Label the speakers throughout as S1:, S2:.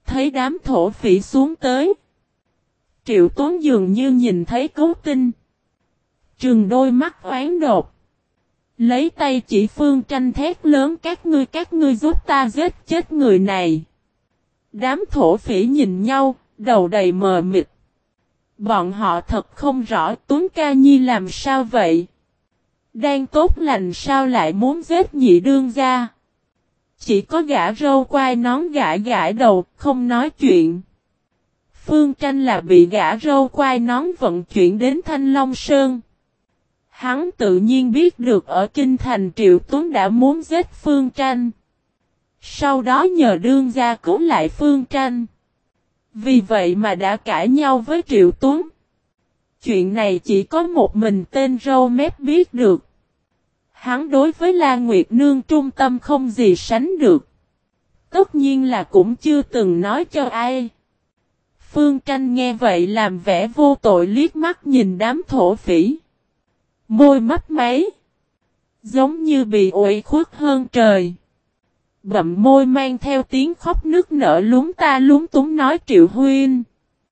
S1: Thấy đám thổ phỉ xuống tới. Triệu Tuấn dường như nhìn thấy cứu tinh. Trừng đôi mắt oán đột. Lấy tay chỉ Phương Tranh thét lớn các ngươi giúp ta giết chết người này. Đám thổ phỉ nhìn nhau, đầu đầy mờ mịt. Bọn họ thật không rõ Tuấn ca nhi làm sao vậy. Đang tốt lành sao lại muốn giết nhị đương gia. Chỉ có gã râu quai nón gãi đầu, không nói chuyện. Phương Tranh là bị gã râu quai nón vận chuyển đến Thanh Long Sơn. Hắn tự nhiên biết được ở Kinh Thành Triệu Tuấn đã muốn giết Phương Tranh. Sau đó nhờ đương gia cứu lại Phương Tranh. Vì vậy mà đã cãi nhau với Triệu Tuấn. Chuyện này chỉ có một mình tên râu mép biết được. Hắn đối với La Nguyệt Nương trung tâm không gì sánh được. Tất nhiên là cũng chưa từng nói cho ai. Phương Tranh nghe vậy làm vẻ vô tội liếc mắt nhìn đám thổ phỉ. Môi mấp máy. Giống như bị ủy khuất hơn trời. Bậm môi mang theo tiếng khóc nức nở lúng túng nói Triệu Huynh.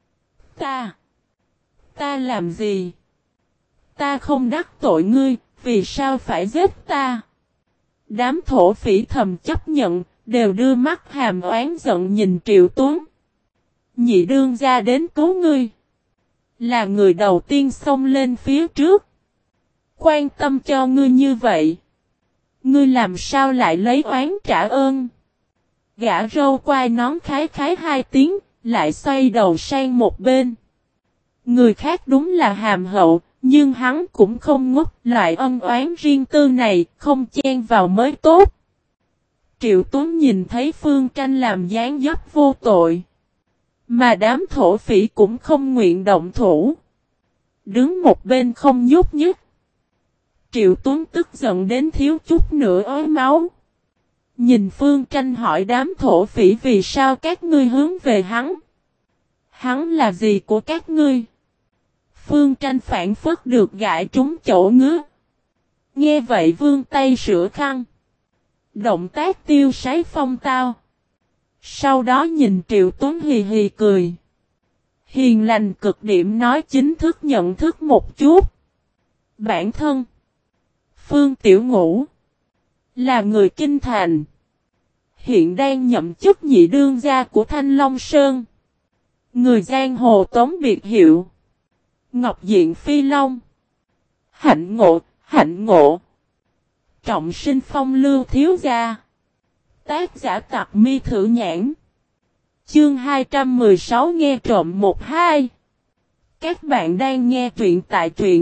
S1: Ta làm gì? Ta không đắc tội ngươi, vì sao phải giết ta? Đám thổ phỉ thầm chấp nhận, đều đưa mắt hàm oán giận nhìn Triệu Tuấn. Nhị đương gia đến cứu ngươi. Là người đầu tiên xông lên phía trước. Quan tâm cho ngươi như vậy. Ngươi làm sao lại lấy oán trả ơn? Gã râu quai nón khái hai tiếng, lại xoay đầu sang một bên. Người khác đúng là hàm hậu, nhưng hắn cũng không ngốc, loại ân oán riêng tư này, không chen vào mới tốt. Triệu Tuấn nhìn thấy Phương Tranh làm dáng dấp vô tội. Mà đám thổ phỉ cũng không nguyện động thủ. Đứng một bên không nhúc nhích. Triệu Tuấn tức giận đến thiếu chút nữa ói máu. Nhìn Phương Tranh hỏi đám thổ phỉ vì sao các ngươi hướng về hắn. Hắn là gì của các ngươi? Phương Tranh phản phất được gãi trúng chỗ ngứa. Nghe vậy vươn tay sửa khăn. Động tác tiêu sái phong tao. Sau đó nhìn Triệu Tuấn hì hì cười. Hiền lành cực điểm nói chính thức nhận thức một chút. Bản thân Phương Tiểu Ngũ là người Kinh Thành. Hiện đang nhậm chức nhị đương gia của Thanh Long Sơn. Người giang hồ tống biệt hiệu Ngọc Diện Phi Long. Hạnh ngộ. Trọng sinh phong lưu thiếu gia. Tác giả Tặc Mi Thử Nhãn. Chương 216 nghe trộm 1-2. Các bạn đang nghe truyện tại truyện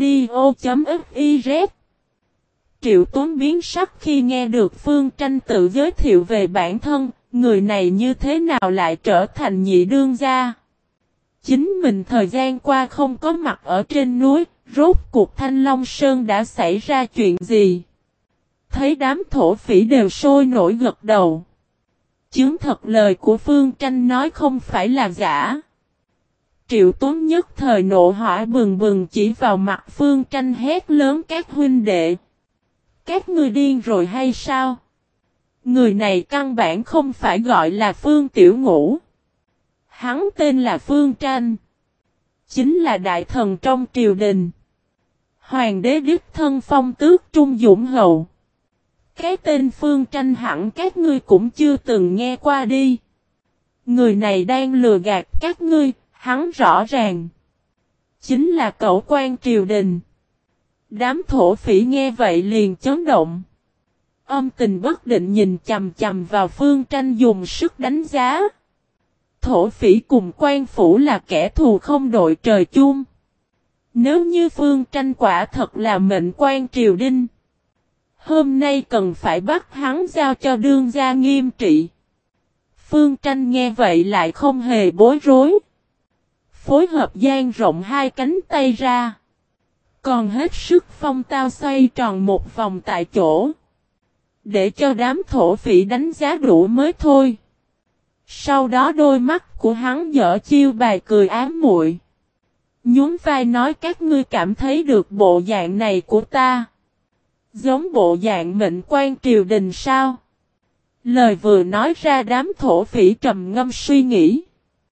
S1: audio.fiz. Triệu Tuấn biến sắc khi nghe được Phương Tranh tự giới thiệu về bản thân, người này như thế nào lại trở thành nhị đương gia. Chính mình thời gian qua không có mặt ở trên núi, rốt cuộc Thanh Long Sơn đã xảy ra chuyện gì? Thấy đám thổ phỉ đều sôi nổi gật đầu. Chứng thật lời của Phương Tranh nói không phải là giả. Triệu Tuấn nhất thời nộ hỏa bừng bừng chỉ vào mặt Phương Tranh hét lớn các huynh đệ. Các ngươi điên rồi hay sao? Người này căn bản không phải gọi là Phương Tiểu Ngũ. Hắn tên là Phương Tranh. Chính là đại thần trong triều đình. Hoàng đế đích thân phong tước Trung Dũng Hầu. Cái tên Phương Tranh hẳn các ngươi cũng chưa từng nghe qua đi. Người này đang lừa gạt các ngươi, hắn rõ ràng. Chính là cẩu quan triều đình. Đám thổ phỉ nghe vậy liền chấn động. Âm tình bất định nhìn chằm chằm vào Phương Tranh dùng sức đánh giá. Thổ phỉ cùng quan phủ là kẻ thù không đội trời chung. Nếu như Phương Tranh quả thật là mệnh quan triều đình, hôm nay cần phải bắt hắn giao cho đương gia nghiêm trị. Phương Tranh nghe vậy lại không hề bối rối. Phối hợp dang rộng hai cánh tay ra. Còn hết sức phong tao xoay tròn một vòng tại chỗ. Để cho đám thổ phỉ đánh giá đủ mới thôi. Sau đó đôi mắt của hắn dở chiêu bài cười ám muội. Nhún vai nói các ngươi cảm thấy được bộ dạng này của ta. Giống bộ dạng mệnh quan triều đình sao? Lời vừa nói ra đám thổ phỉ trầm ngâm suy nghĩ.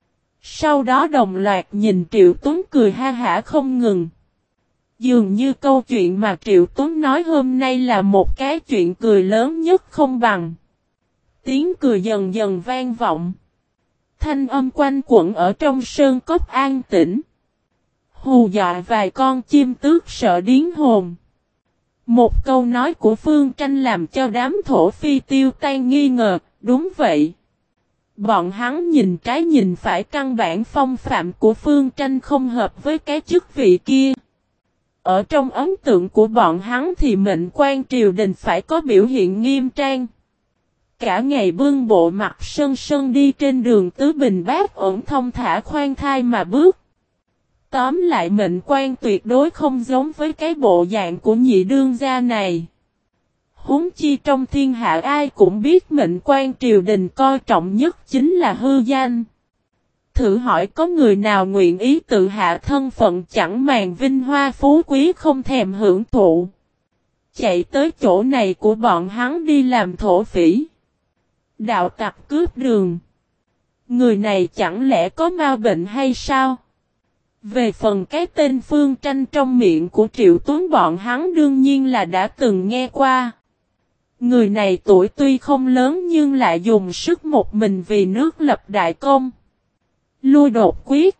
S1: Sau đó đồng loạt nhìn Triệu Tuấn cười ha hả không ngừng. Dường như câu chuyện mà Triệu Tuấn nói hôm nay là một cái chuyện cười lớn nhất không bằng. Tiếng cười dần dần vang vọng. Thanh âm quanh quẩn ở trong sơn cốc an tĩnh. Hù dọa vài con chim tước sợ điếng hồn. Một câu nói của Phương Tranh làm cho đám thổ phi tiêu tan nghi ngờ, đúng vậy. Bọn hắn nhìn trái nhìn phải, căn bản phong phạm của Phương Tranh không hợp với cái chức vị kia. Ở trong ấn tượng của bọn hắn thì mệnh quan triều đình phải có biểu hiện nghiêm trang. Cả ngày bưng bộ mặt sân sân đi trên đường tứ bình bát ổn thông thả khoan thai mà bước. Tóm lại mệnh quan tuyệt đối không giống với cái bộ dạng của nhị đương gia này. Huống chi trong thiên hạ ai cũng biết mệnh quan triều đình coi trọng nhất chính là hư danh. Thử hỏi có người nào nguyện ý tự hạ thân phận chẳng màng vinh hoa phú quý không thèm hưởng thụ. Chạy tới chỗ này của bọn hắn đi làm thổ phỉ. Đạo tặc cướp đường. Người này chẳng lẽ có ma bệnh hay sao? Về phần cái tên Phương Tranh trong miệng của Triệu Tuấn bọn hắn đương nhiên là đã từng nghe qua. Người này tuổi tuy không lớn nhưng lại dùng sức một mình vì nước lập đại công. Lui đột quyết.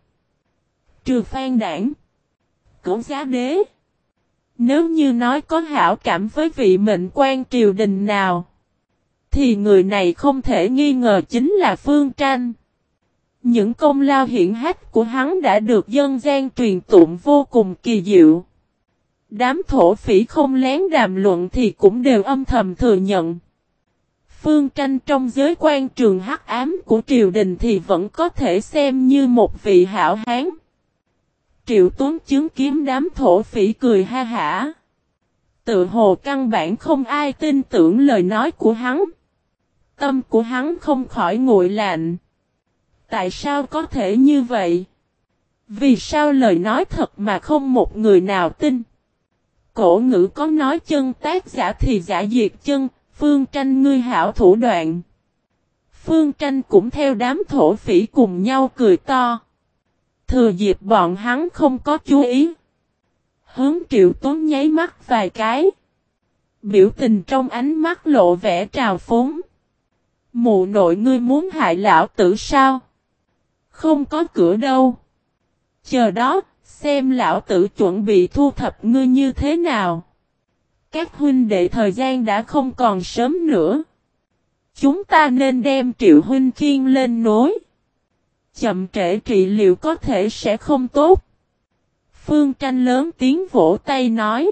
S1: Trừ Phan Đảng. Cửu Giá Đế. Nếu như nói có hảo cảm với vị mệnh quan triều đình nào, thì người này không thể nghi ngờ chính là Phương Tranh. Những công lao hiển hách của hắn đã được dân gian truyền tụng vô cùng kỳ diệu. Đám thổ phỉ không lén đàm luận thì cũng đều âm thầm thừa nhận. Phương Tranh trong giới quan trường hắc ám của triều đình thì vẫn có thể xem như một vị hảo hán. Triệu Tuấn chứng kiến đám thổ phỉ cười ha hả. Tự hồ căn bản không ai tin tưởng lời nói của hắn. Tâm của hắn không khỏi nguội lạnh. Tại sao có thể như vậy? Vì sao lời nói thật mà không một người nào tin? Cổ ngữ có nói chân tác giả thì giả diệt chân, Phương Tranh ngươi hảo thủ đoạn. Phương Tranh cũng theo đám thổ phỉ cùng nhau cười to. Thừa dịp bọn hắn không có chú ý. Hướng Triệu Tuấn nháy mắt vài cái. Biểu tình trong ánh mắt lộ vẻ trào phúng. Mụ nội ngươi muốn hại lão tử sao? Không có cửa đâu. Chờ đó, xem lão tử chuẩn bị thu thập ngươi như thế nào. Các huynh đệ thời gian đã không còn sớm nữa. Chúng ta nên đem Triệu huynh khiêng lên nối. Chậm trễ trị liệu có thể sẽ không tốt. Phương Tranh lớn tiếng vỗ tay nói.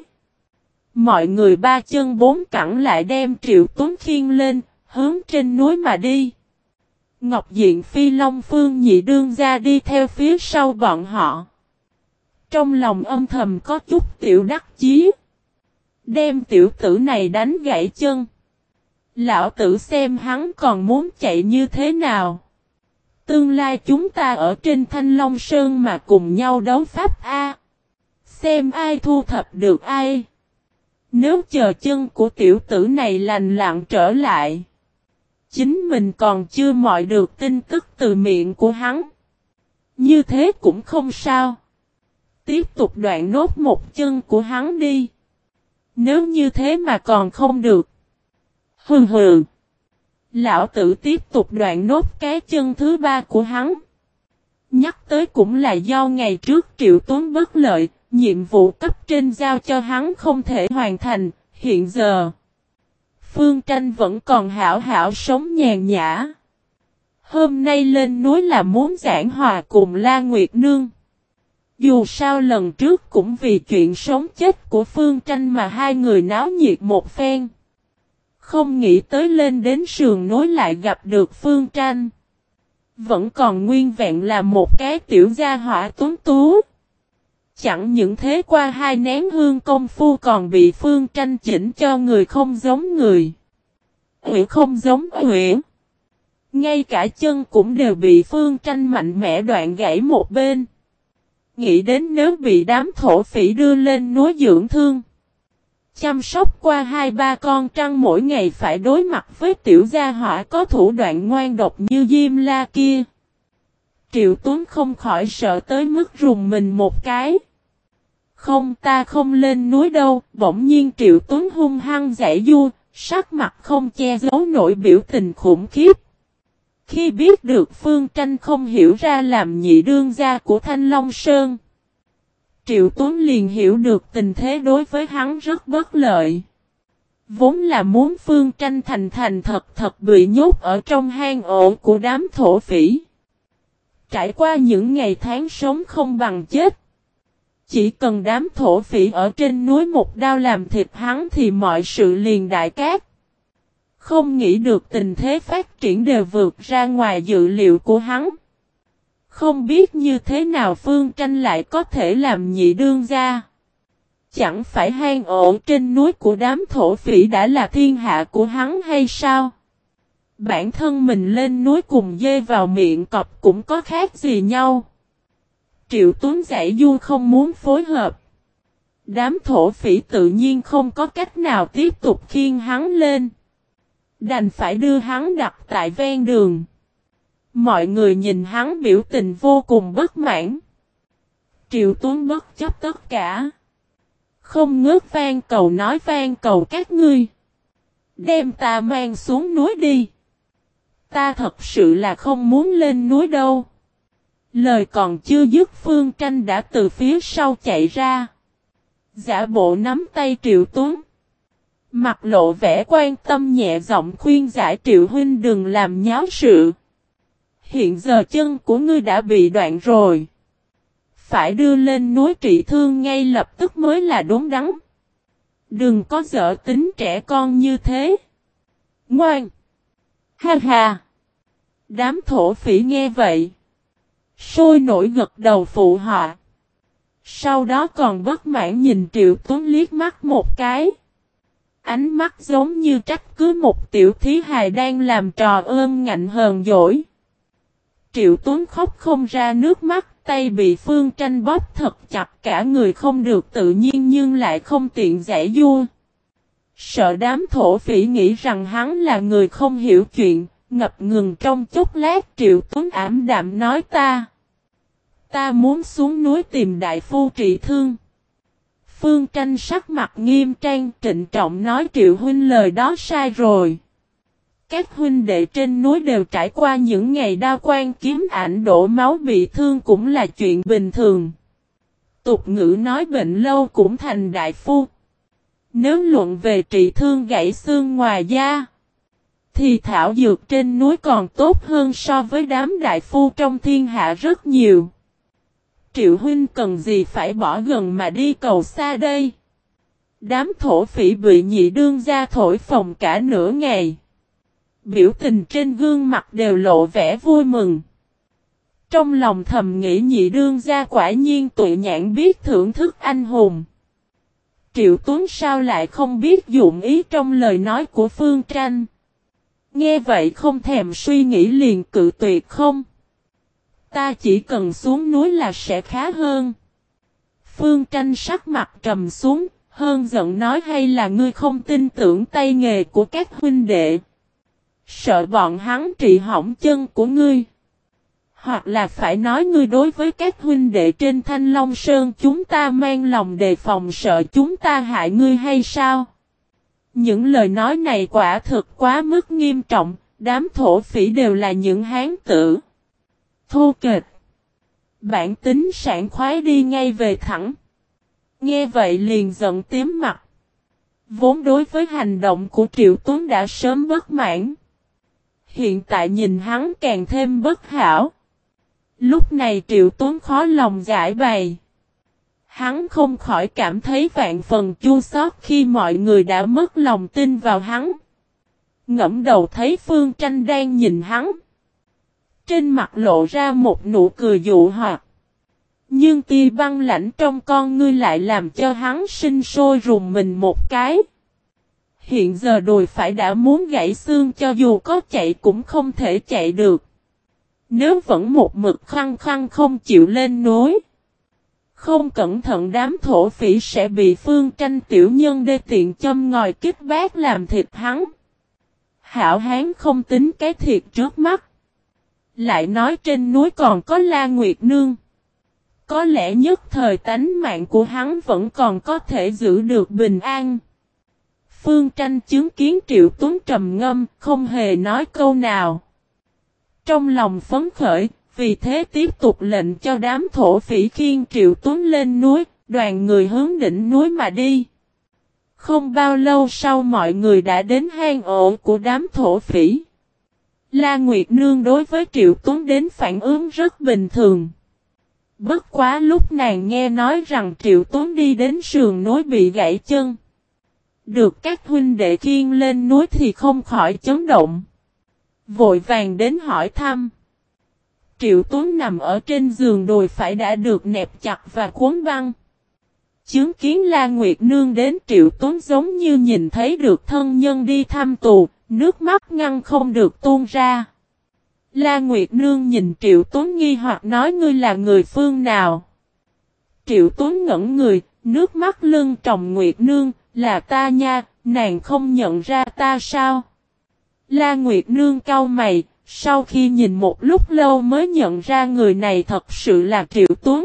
S1: Mọi người ba chân bốn cẳng lại đem Triệu Tuấn khiêng lên, hướng trên núi mà đi. Ngọc Diện Phi Long Phương nhị đương gia đi theo phía sau bọn họ. Trong lòng âm thầm có chút tiểu đắc chí. Đem tiểu tử này đánh gãy chân. Lão tử xem hắn còn muốn chạy như thế nào. Tương lai chúng ta ở trên Thanh Long Sơn mà cùng nhau đấu pháp A. Xem ai thu thập được ai. Nếu chờ chân của tiểu tử này lành lặn trở lại. Chính mình còn chưa mọi được tin tức từ miệng của hắn. Như thế cũng không sao. Tiếp tục đoạn nốt một chân của hắn đi. Nếu như thế mà còn không được. Hừ hừ. Lão tử tiếp tục đoạn nốt cái chân thứ ba của hắn. Nhắc tới cũng là do ngày trước Triệu Tuấn bất lợi, nhiệm vụ cấp trên giao cho hắn không thể hoàn thành, hiện giờ. Phương Tranh vẫn còn hảo hảo sống nhàn nhã. Hôm nay lên núi là muốn giảng hòa cùng La Nguyệt Nương. Dù sao lần trước cũng vì chuyện sống chết của Phương Tranh mà hai người náo nhiệt một phen. Không nghĩ tới lên đến sườn núi lại gặp được Phương Tranh. Vẫn còn nguyên vẹn là một cái tiểu gia hỏa tuấn tú. Chẳng những thế qua hai nén hương công phu còn bị Phương Tranh chỉnh cho người không giống người. Uyển không giống Uyển. Ngay cả chân cũng đều bị Phương Tranh mạnh mẽ đoạn gãy một bên. Nghĩ đến nếu bị đám thổ phỉ đưa lên núi dưỡng thương. Chăm sóc qua 2-3 con trăng mỗi ngày phải đối mặt với tiểu gia hỏa có thủ đoạn ngoan độc như Diêm La kia. Triệu Tuấn không khỏi sợ tới mức rùng mình một cái. Không, ta không lên núi đâu. Bỗng nhiên Triệu Tuấn hung hăng giãy giụa, sắc mặt không che giấu nổi biểu tình khủng khiếp. Khi biết được Phương Tranh không hiểu ra làm nhị đương gia của Thanh Long Sơn, Triệu Tuấn liền hiểu được tình thế đối với hắn rất bất lợi. Vốn là muốn Phương Tranh thành thật bị nhốt ở trong hang ổ của đám thổ phỉ. Trải qua những ngày tháng sống không bằng chết. Chỉ cần đám thổ phỉ ở trên núi một đao làm thịt hắn thì mọi sự liền đại cát. Không nghĩ được tình thế phát triển đều vượt ra ngoài dự liệu của hắn. Không biết như thế nào Phương Tranh lại có thể làm nhị đương gia. Chẳng phải hang ổ trên núi của đám thổ phỉ đã là thiên hạ của hắn hay sao? Bản thân mình lên núi cùng dê vào miệng cọp cũng có khác gì nhau. Triệu Tuấn giãy giụa không muốn phối hợp. Đám thổ phỉ tự nhiên không có cách nào tiếp tục khiêng hắn lên. Đành phải đưa hắn đặt tại ven đường. Mọi người nhìn hắn biểu tình vô cùng bất mãn. Triệu Tuấn bất chấp tất cả. Không ngớt van cầu nói van cầu các ngươi. Đem ta mang xuống núi đi. Ta thật sự là không muốn lên núi đâu. Lời còn chưa dứt Phương Tranh đã từ phía sau chạy ra. Giả bộ nắm tay Triệu Tuấn. Mặt lộ vẻ quan tâm nhẹ giọng khuyên giải Triệu huynh đừng làm nháo sự. Hiện giờ chân của ngươi đã bị đoạn rồi. Phải đưa lên núi trị thương ngay lập tức mới là đúng đắn. Đừng có dở tính trẻ con như thế. Ngoan. Ha ha. Đám thổ phỉ nghe vậy. Sôi nổi gật đầu phụ họa. Sau đó còn bất mãn nhìn Triệu Tuấn liếc mắt một cái. Ánh mắt giống như trách cứ một tiểu thí hài đang làm trò ôm ngạnh hờn dỗi. Triệu Tuấn khóc không ra nước mắt, tay bị Phương Tranh bóp thật chặt cả người không được tự nhiên nhưng lại không tiện giãy giụa. Sợ đám thổ phỉ nghĩ rằng hắn là người không hiểu chuyện, ngập ngừng trong chốc lát Triệu Tuấn ảm đạm nói Ta muốn xuống núi tìm đại phu trị thương. Phương Tranh sắc mặt nghiêm trang trịnh trọng nói Triệu huynh lời đó sai rồi. Các huynh đệ trên núi đều trải qua những ngày đao quan kiếm ảnh đổ máu bị thương cũng là chuyện bình thường. Tục ngữ nói bệnh lâu cũng thành đại phu. Nếu luận về trị thương gãy xương ngoài da, thì thảo dược trên núi còn tốt hơn so với đám đại phu trong thiên hạ rất nhiều. Triệu huynh cần gì phải bỏ gần mà đi cầu xa đây? Đám thổ phỉ bị nhị đương gia thổi phồng cả nửa ngày. Biểu tình trên gương mặt đều lộ vẻ vui mừng. Trong lòng thầm nghĩ nhị đương gia quả nhiên tuệ nhãn biết thưởng thức anh hùng. Triệu Tuấn sao lại không biết dụng ý trong lời nói của Phương Tranh. Nghe vậy không thèm suy nghĩ liền cự tuyệt không. Ta chỉ cần xuống núi là sẽ khá hơn. Phương Tranh sắc mặt trầm xuống, hơn giận nói hay là ngươi không tin tưởng tay nghề của các huynh đệ. Sợ bọn hắn trị hỏng chân của ngươi. Hoặc là phải nói ngươi đối với các huynh đệ trên Thanh Long Sơn chúng ta mang lòng đề phòng sợ chúng ta hại ngươi hay sao? Những lời nói này quả thực quá mức nghiêm trọng, đám thổ phỉ đều là những hán tử. Thô kệch. Bản tính sảng khoái đi ngay về thẳng. Nghe vậy liền giận tím mặt. Vốn đối với hành động của Triệu Tuấn đã sớm bất mãn. Hiện tại nhìn hắn càng thêm bất hảo. Lúc này Triệu Tuấn khó lòng giải bày. Hắn không khỏi cảm thấy vạn phần chua xót khi mọi người đã mất lòng tin vào hắn. Ngẫm đầu thấy Phương Tranh đang nhìn hắn. Trên mặt lộ ra một nụ cười dụ hoặc. Nhưng tia băng lãnh trong con ngươi lại làm cho hắn sinh sôi rùng mình một cái. Hiện giờ đùi phải đã muốn gãy xương cho dù có chạy cũng không thể chạy được. Nếu vẫn một mực khăng khăng không chịu lên núi. Không cẩn thận đám thổ phỉ sẽ bị Phương Tranh tiểu nhân đê tiện châm ngòi kích bác làm thịt hắn. Hảo Hán không tính cái thiệt trước mắt. Lại nói trên núi còn có La Nguyệt Nương. Có lẽ nhất thời tánh mạng của hắn vẫn còn có thể giữ được bình an. Phương Tranh chứng kiến Triệu Tuấn trầm ngâm, không hề nói câu nào. Trong lòng phấn khởi, vì thế tiếp tục lệnh cho đám thổ phỉ khiêng Triệu Tuấn lên núi, đoàn người hướng đỉnh núi mà đi. Không bao lâu sau mọi người đã đến hang ổ của đám thổ phỉ. La Nguyệt Nương đối với Triệu Tuấn đến phản ứng rất bình thường. Bất quá lúc nàng nghe nói rằng Triệu Tuấn đi đến sườn núi bị gãy chân. Được các huynh đệ khiêng lên núi thì không khỏi chấn động. Vội vàng đến hỏi thăm. Triệu Tuấn nằm ở trên giường đùi phải đã được nẹp chặt và cuốn băng. Chứng kiến La Nguyệt Nương đến Triệu Tuấn giống như nhìn thấy được thân nhân đi thăm tù, nước mắt ngăn không được tuôn ra. La Nguyệt Nương nhìn Triệu Tuấn nghi hoặc nói ngươi là người phương nào. Triệu Tuấn ngẩn người, nước mắt lưng tròng Nguyệt Nương, là ta nha, nàng không nhận ra ta sao? La Nguyệt Nương cau mày, sau khi nhìn một lúc lâu mới nhận ra người này thật sự là Triệu Tuấn.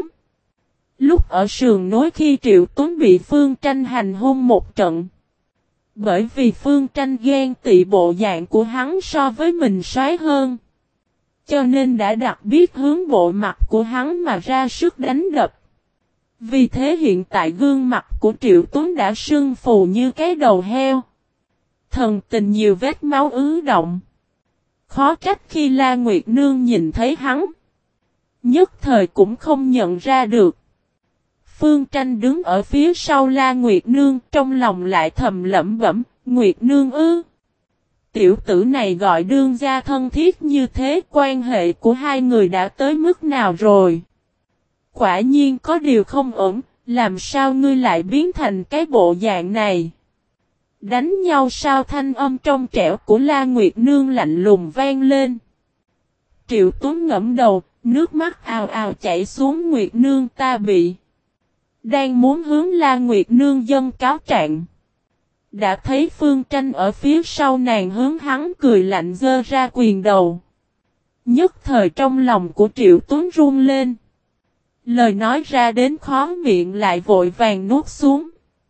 S1: Lúc ở sườn núi khi Triệu Tuấn bị Phương Tranh hành hung một trận. Bởi vì Phương Tranh ghen tị bộ dạng của hắn so với mình soái hơn. Cho nên đã đặc biệt hướng bộ mặt của hắn mà ra sức đánh đập. Vì thế hiện tại gương mặt của Triệu Tuấn đã sưng phù như cái đầu heo. Thần tình nhiều vết máu ứ động. Khó trách khi La Nguyệt Nương nhìn thấy hắn. Nhất thời cũng không nhận ra được. Phương Tranh đứng ở phía sau La Nguyệt Nương, trong lòng lại thầm lẩm bẩm, Nguyệt Nương ư. Tiểu tử này gọi đương gia thân thiết như thế, quan hệ của hai người đã tới mức nào rồi? Quả nhiên có điều không ổn, làm sao ngươi lại biến thành cái bộ dạng này? Đánh nhau sao? Thanh âm trong trẻo của La Nguyệt Nương lạnh lùng vang lên. Triệu Tuấn ngẫm đầu, nước mắt ào ào chảy xuống. Nguyệt Nương ta bị. Đang muốn hướng La Nguyệt Nương dâng cáo trạng. Đã thấy Phương Tranh ở phía sau nàng hướng hắn cười lạnh giơ ra quyền đầu. Nhất thời trong lòng của Triệu Tuấn run lên. Lời nói ra đến khó miệng lại vội vàng nuốt xuống.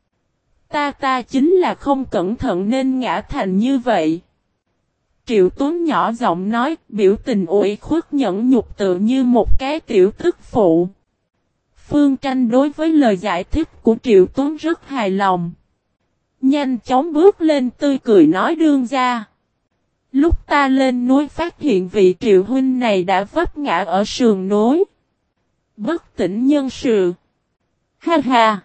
S1: Ta chính là không cẩn thận nên ngã thành như vậy. Triệu Tuấn nhỏ giọng nói, biểu tình ủy khuất nhẫn nhục tự như một cái tiểu tức phụ. Phương Tranh đối với lời giải thích của Triệu Tuấn rất hài lòng. Nhanh chóng bước lên tươi cười nói đương gia. Lúc ta lên núi phát hiện vị Triệu huynh này đã vấp ngã ở sườn núi. Bất tỉnh nhân sự. Ha ha.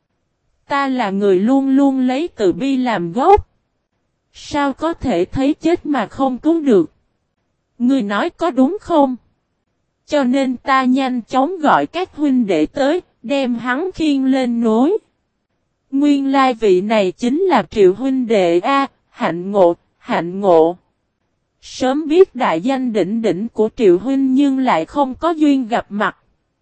S1: Ta là người luôn luôn lấy từ bi làm gốc. Sao có thể thấy chết mà không cứu được? Ngươi nói có đúng không? Cho nên ta nhanh chóng gọi các huynh đệ tới, đem hắn khiêng lên núi. Nguyên lai vị này chính là Triệu huynh đệ A, hạnh ngộ, hạnh ngộ. Sớm biết đại danh đỉnh đỉnh của Triệu huynh nhưng lại không có duyên gặp mặt.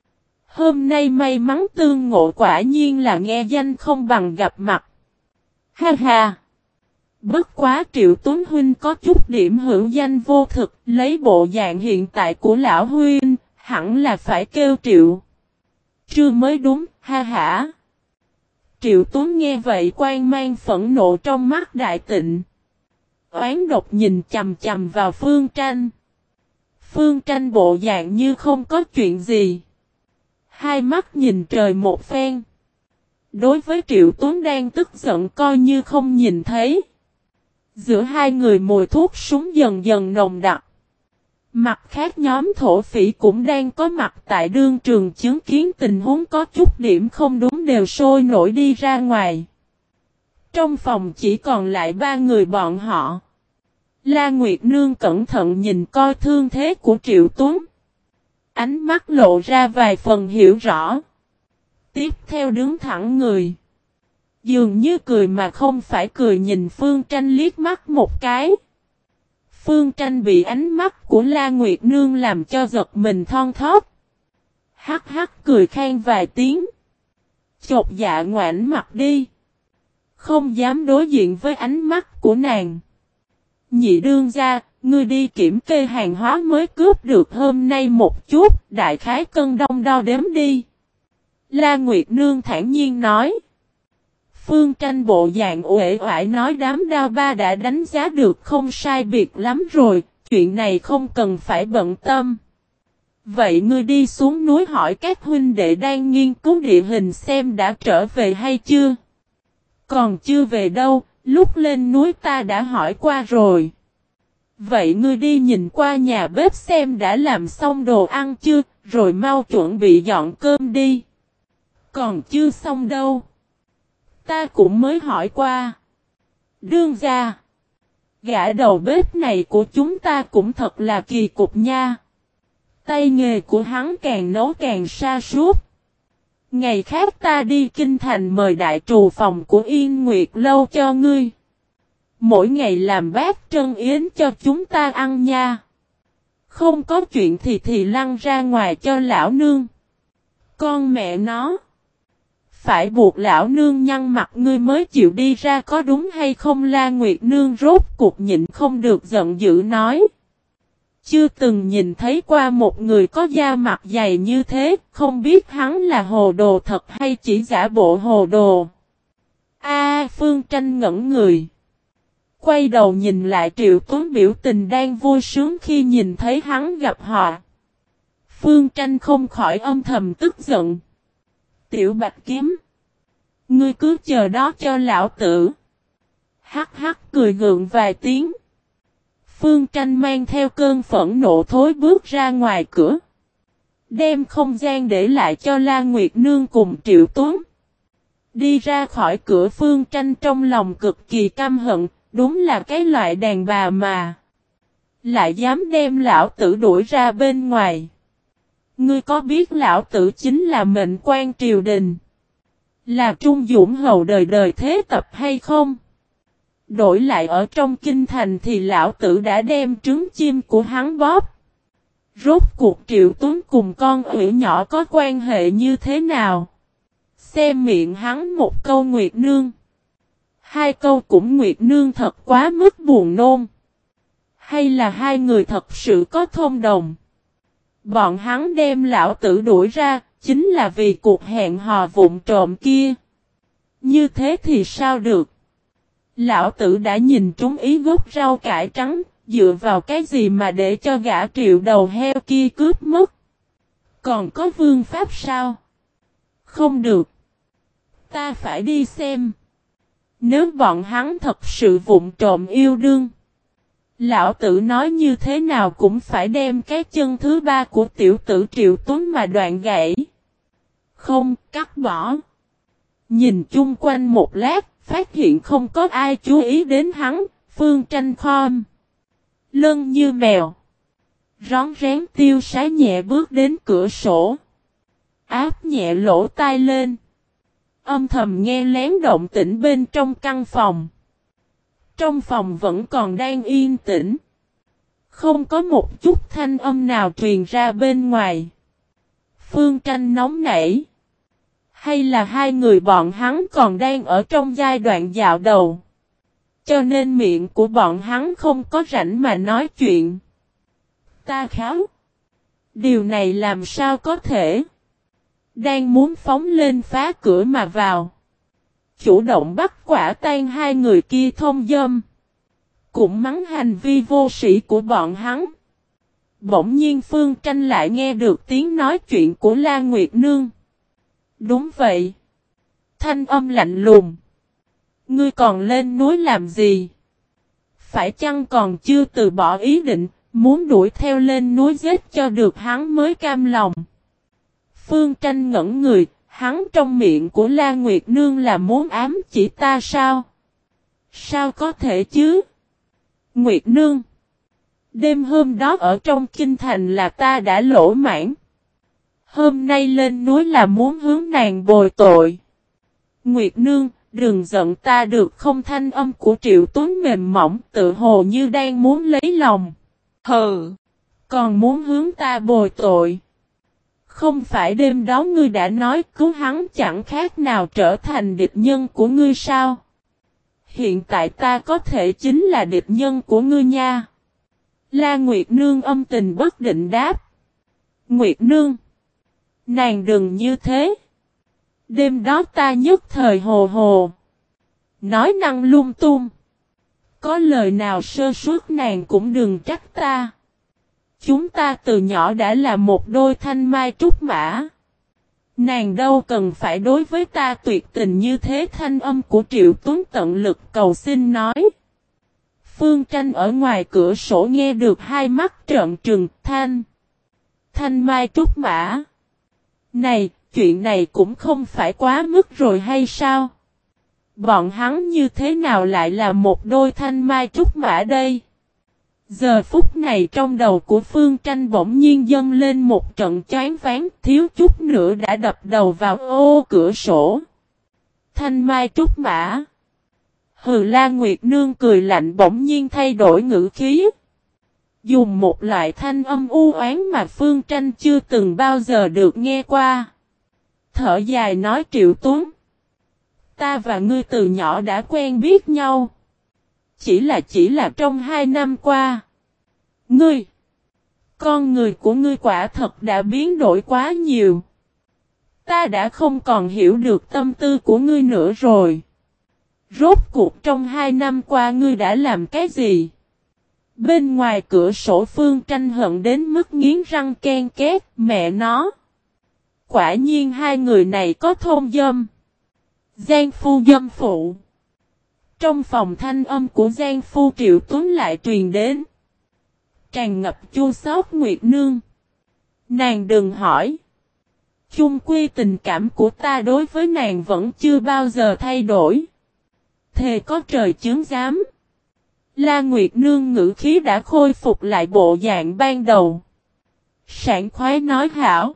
S1: Hôm nay may mắn tương ngộ, quả nhiên là nghe danh không bằng gặp mặt. Ha ha! Bất quá Triệu Tuấn huynh có chút điểm hữu danh vô thực, lấy bộ dạng hiện tại của lão huynh, hẳn là phải kêu Triệu Trư mới đúng, ha hả! Triệu Tuấn nghe vậy quan mang phẫn nộ trong mắt đại tịnh. Oán độc nhìn chầm chầm vào Phương Tranh. Phương Tranh bộ dạng như không có chuyện gì. Hai mắt nhìn trời một phen. Đối với Triệu Tuấn đang tức giận coi như không nhìn thấy. Giữa hai người mùi thuốc súng dần dần nồng đặc. Mặt khác nhóm thổ phỉ cũng đang có mặt tại đương trường chứng kiến tình huống có chút điểm không đúng đều sôi nổi đi ra ngoài. Trong phòng chỉ còn lại ba người bọn họ. La Nguyệt Nương cẩn thận nhìn coi thương thế của Triệu Tuấn. Ánh mắt lộ ra vài phần hiểu rõ. Tiếp theo đứng thẳng người. Dường như cười mà không phải cười nhìn Phương Tranh liếc mắt một cái. Phương Tranh bị ánh mắt của La Nguyệt Nương làm cho giật mình thon thót. Hắc hắc cười khan vài tiếng. Chột dạ ngoảnh mặt đi. Không dám đối diện với ánh mắt của nàng. Nhị đương gia, ngươi đi kiểm kê hàng hóa mới cướp được hôm nay một chút, đại khái cân đong đo đếm đi. La Nguyệt Nương thản nhiên nói. Phương Tranh bộ dạng uể oải nói đám đao ba đã đánh giá được không sai biệt lắm rồi, chuyện này không cần phải bận tâm. Vậy ngươi đi xuống núi hỏi các huynh đệ đang nghiên cứu địa hình xem đã trở về hay chưa? Còn chưa về đâu, lúc lên núi ta đã hỏi qua rồi. Vậy ngươi đi nhìn qua nhà bếp xem đã làm xong đồ ăn chưa, rồi mau chuẩn bị dọn cơm đi. Còn chưa xong đâu. Ta cũng mới hỏi qua. Đương gia. Gã đầu bếp này của chúng ta cũng thật là kỳ cục nha. Tay nghề của hắn càng nấu càng sa sút. Ngày khác ta đi kinh thành mời đại trù phòng của Yên Nguyệt lâu cho ngươi. Mỗi ngày làm bát trân yến cho chúng ta ăn nha. Không có chuyện thì lăn ra ngoài cho lão nương. Con mẹ nó. Phải buộc lão nương nhăn mặt ngươi mới chịu đi ra có đúng hay không? La Nguyệt Nương rốt cuộc nhịn không được giận dữ nói. Chưa từng nhìn thấy qua một người có da mặt dày như thế, không biết hắn là hồ đồ thật hay chỉ giả bộ hồ đồ. Phương Tranh ngẩn người. Quay đầu nhìn lại Triệu Tuấn biểu tình đang vui sướng khi nhìn thấy hắn gặp họ. Phương Tranh không khỏi âm thầm tức giận. Tiểu Bạch Kiếm. Ngươi cứ chờ đó cho lão tử. Hắc hắc cười gượng vài tiếng. Phương Tranh mang theo cơn phẫn nộ thối bước ra ngoài cửa. Đem không gian để lại cho La Nguyệt Nương cùng Triệu Tuấn. Đi ra khỏi cửa Phương Tranh trong lòng cực kỳ căm hận. Đúng là cái loại đàn bà mà. Lại dám đem lão tử đuổi ra bên ngoài. Ngươi có biết lão tử chính là mệnh quan triều đình. Là Trung Dũng hầu đời đời thế tập hay không? Đổi lại ở trong kinh thành thì lão tử đã đem trứng chim của hắn bóp. Rốt cuộc Triệu Tuấn cùng con ủy nhỏ có quan hệ như thế nào? Xem miệng hắn một câu Nguyệt Nương. Hai câu cũng Nguyệt Nương thật quá mức buồn nôn. Hay là hai người thật sự có thông đồng? Bọn hắn đem lão tử đuổi ra, chính là vì cuộc hẹn hò vụng trộm kia. Như thế thì sao được? Lão tử đã nhìn trúng ý gốc rau cải trắng, dựa vào cái gì mà để cho gã Triệu đầu heo kia cướp mất? Còn có vương pháp sao? Không được. Ta phải đi xem. Nếu bọn hắn thật sự vụng trộm yêu đương, lão tử nói như thế nào cũng phải đem cái chân thứ ba của tiểu tử Triệu Tuấn mà đoạn gãy. Không, cắt bỏ. Nhìn chung quanh một lát, phát hiện không có ai chú ý đến hắn, Phương Tranh khom lưng như mèo. Rón rén tiêu sái nhẹ bước đến cửa sổ. Áp nhẹ lỗ tai lên. Âm thầm nghe lén động tĩnh bên trong căn phòng. Trong phòng vẫn còn đang yên tĩnh. Không có một chút thanh âm nào truyền ra bên ngoài. Phương Tranh nóng nảy. Hay là hai người bọn hắn còn đang ở trong giai đoạn dạo đầu. Cho nên miệng của bọn hắn không có rảnh mà nói chuyện. Ta kháo. Điều này làm sao có thể? Đang muốn phóng lên phá cửa mà vào. Chủ động bắt quả tang hai người kia thông dâm. Cũng mắng hành vi vô sĩ của bọn hắn. Bỗng nhiên Phương Tranh lại nghe được tiếng nói chuyện của La Nguyệt Nương. Đúng vậy. Thanh âm lạnh lùng. Ngươi còn lên núi làm gì? Phải chăng còn chưa từ bỏ ý định, muốn đuổi theo lên núi giết cho được hắn mới cam lòng? Phương Tranh ngẩn người, hắn trong miệng của La Nguyệt Nương là muốn ám chỉ ta sao? Sao có thể chứ? Nguyệt Nương. Đêm hôm đó ở trong kinh thành là ta đã lỗ mãn. Hôm nay lên núi là muốn hướng nàng bồi tội. Nguyệt Nương, đừng giận ta được không? Thanh âm của Triệu Tuấn mềm mỏng tự hồ như đang muốn lấy lòng. Hừ, còn muốn hướng ta bồi tội. Không phải đêm đó ngươi đã nói cứu hắn chẳng khác nào trở thành địch nhân của ngươi sao? Hiện tại ta có thể chính là địch nhân của ngươi nha. La Nguyệt Nương âm tình bất định đáp. Nguyệt Nương, nàng đừng như thế. Đêm đó ta nhất thời hồ hồ. Nói năng lung tung. Có lời nào sơ suất nàng cũng đừng trách ta. Chúng ta từ nhỏ đã là một đôi thanh mai trúc mã. Nàng đâu cần phải đối với ta tuyệt tình như thế. Thanh âm của Triệu Tuấn tận lực cầu xin nói. Phương Tranh ở ngoài cửa sổ nghe được hai mắt trợn trừng. Thanh mai trúc mã. Này, chuyện này cũng không phải quá mức rồi hay sao? Bọn hắn như thế nào lại là một đôi thanh mai trúc mã đây? Giờ phút này trong đầu của Phương Tranh bỗng nhiên dâng lên một trận choáng váng, thiếu chút nữa đã đập đầu vào ô cửa sổ. Thanh mai trúc mã. Hừ, La Nguyệt Nương cười lạnh bỗng nhiên thay đổi ngữ khí. Dùng một loại thanh âm u oán mà Phương Tranh chưa từng bao giờ được nghe qua. Thở dài nói Triệu Tuấn. Ta và ngươi từ nhỏ đã quen biết nhau. Chỉ là trong 2 năm qua. Con người của ngươi quả thật đã biến đổi quá nhiều. Ta đã không còn hiểu được tâm tư của ngươi nữa rồi. Rốt cuộc trong 2 năm qua ngươi đã làm cái gì? Bên ngoài cửa sổ Phương Tranh hận đến mức nghiến răng ken két, mẹ nó. Quả nhiên hai người này có thông dâm. Giang phu dâm phụ. Trong phòng thanh âm của Giang phu Triệu Tuấn lại truyền đến. Tràn ngập chua xót. Nguyệt Nương. Nàng đừng hỏi. Chung quy tình cảm của ta đối với nàng vẫn chưa bao giờ thay đổi. Thề có trời chứng giám. La Nguyệt Nương ngữ khí đã khôi phục lại bộ dạng ban đầu. Sảng khoái nói hảo.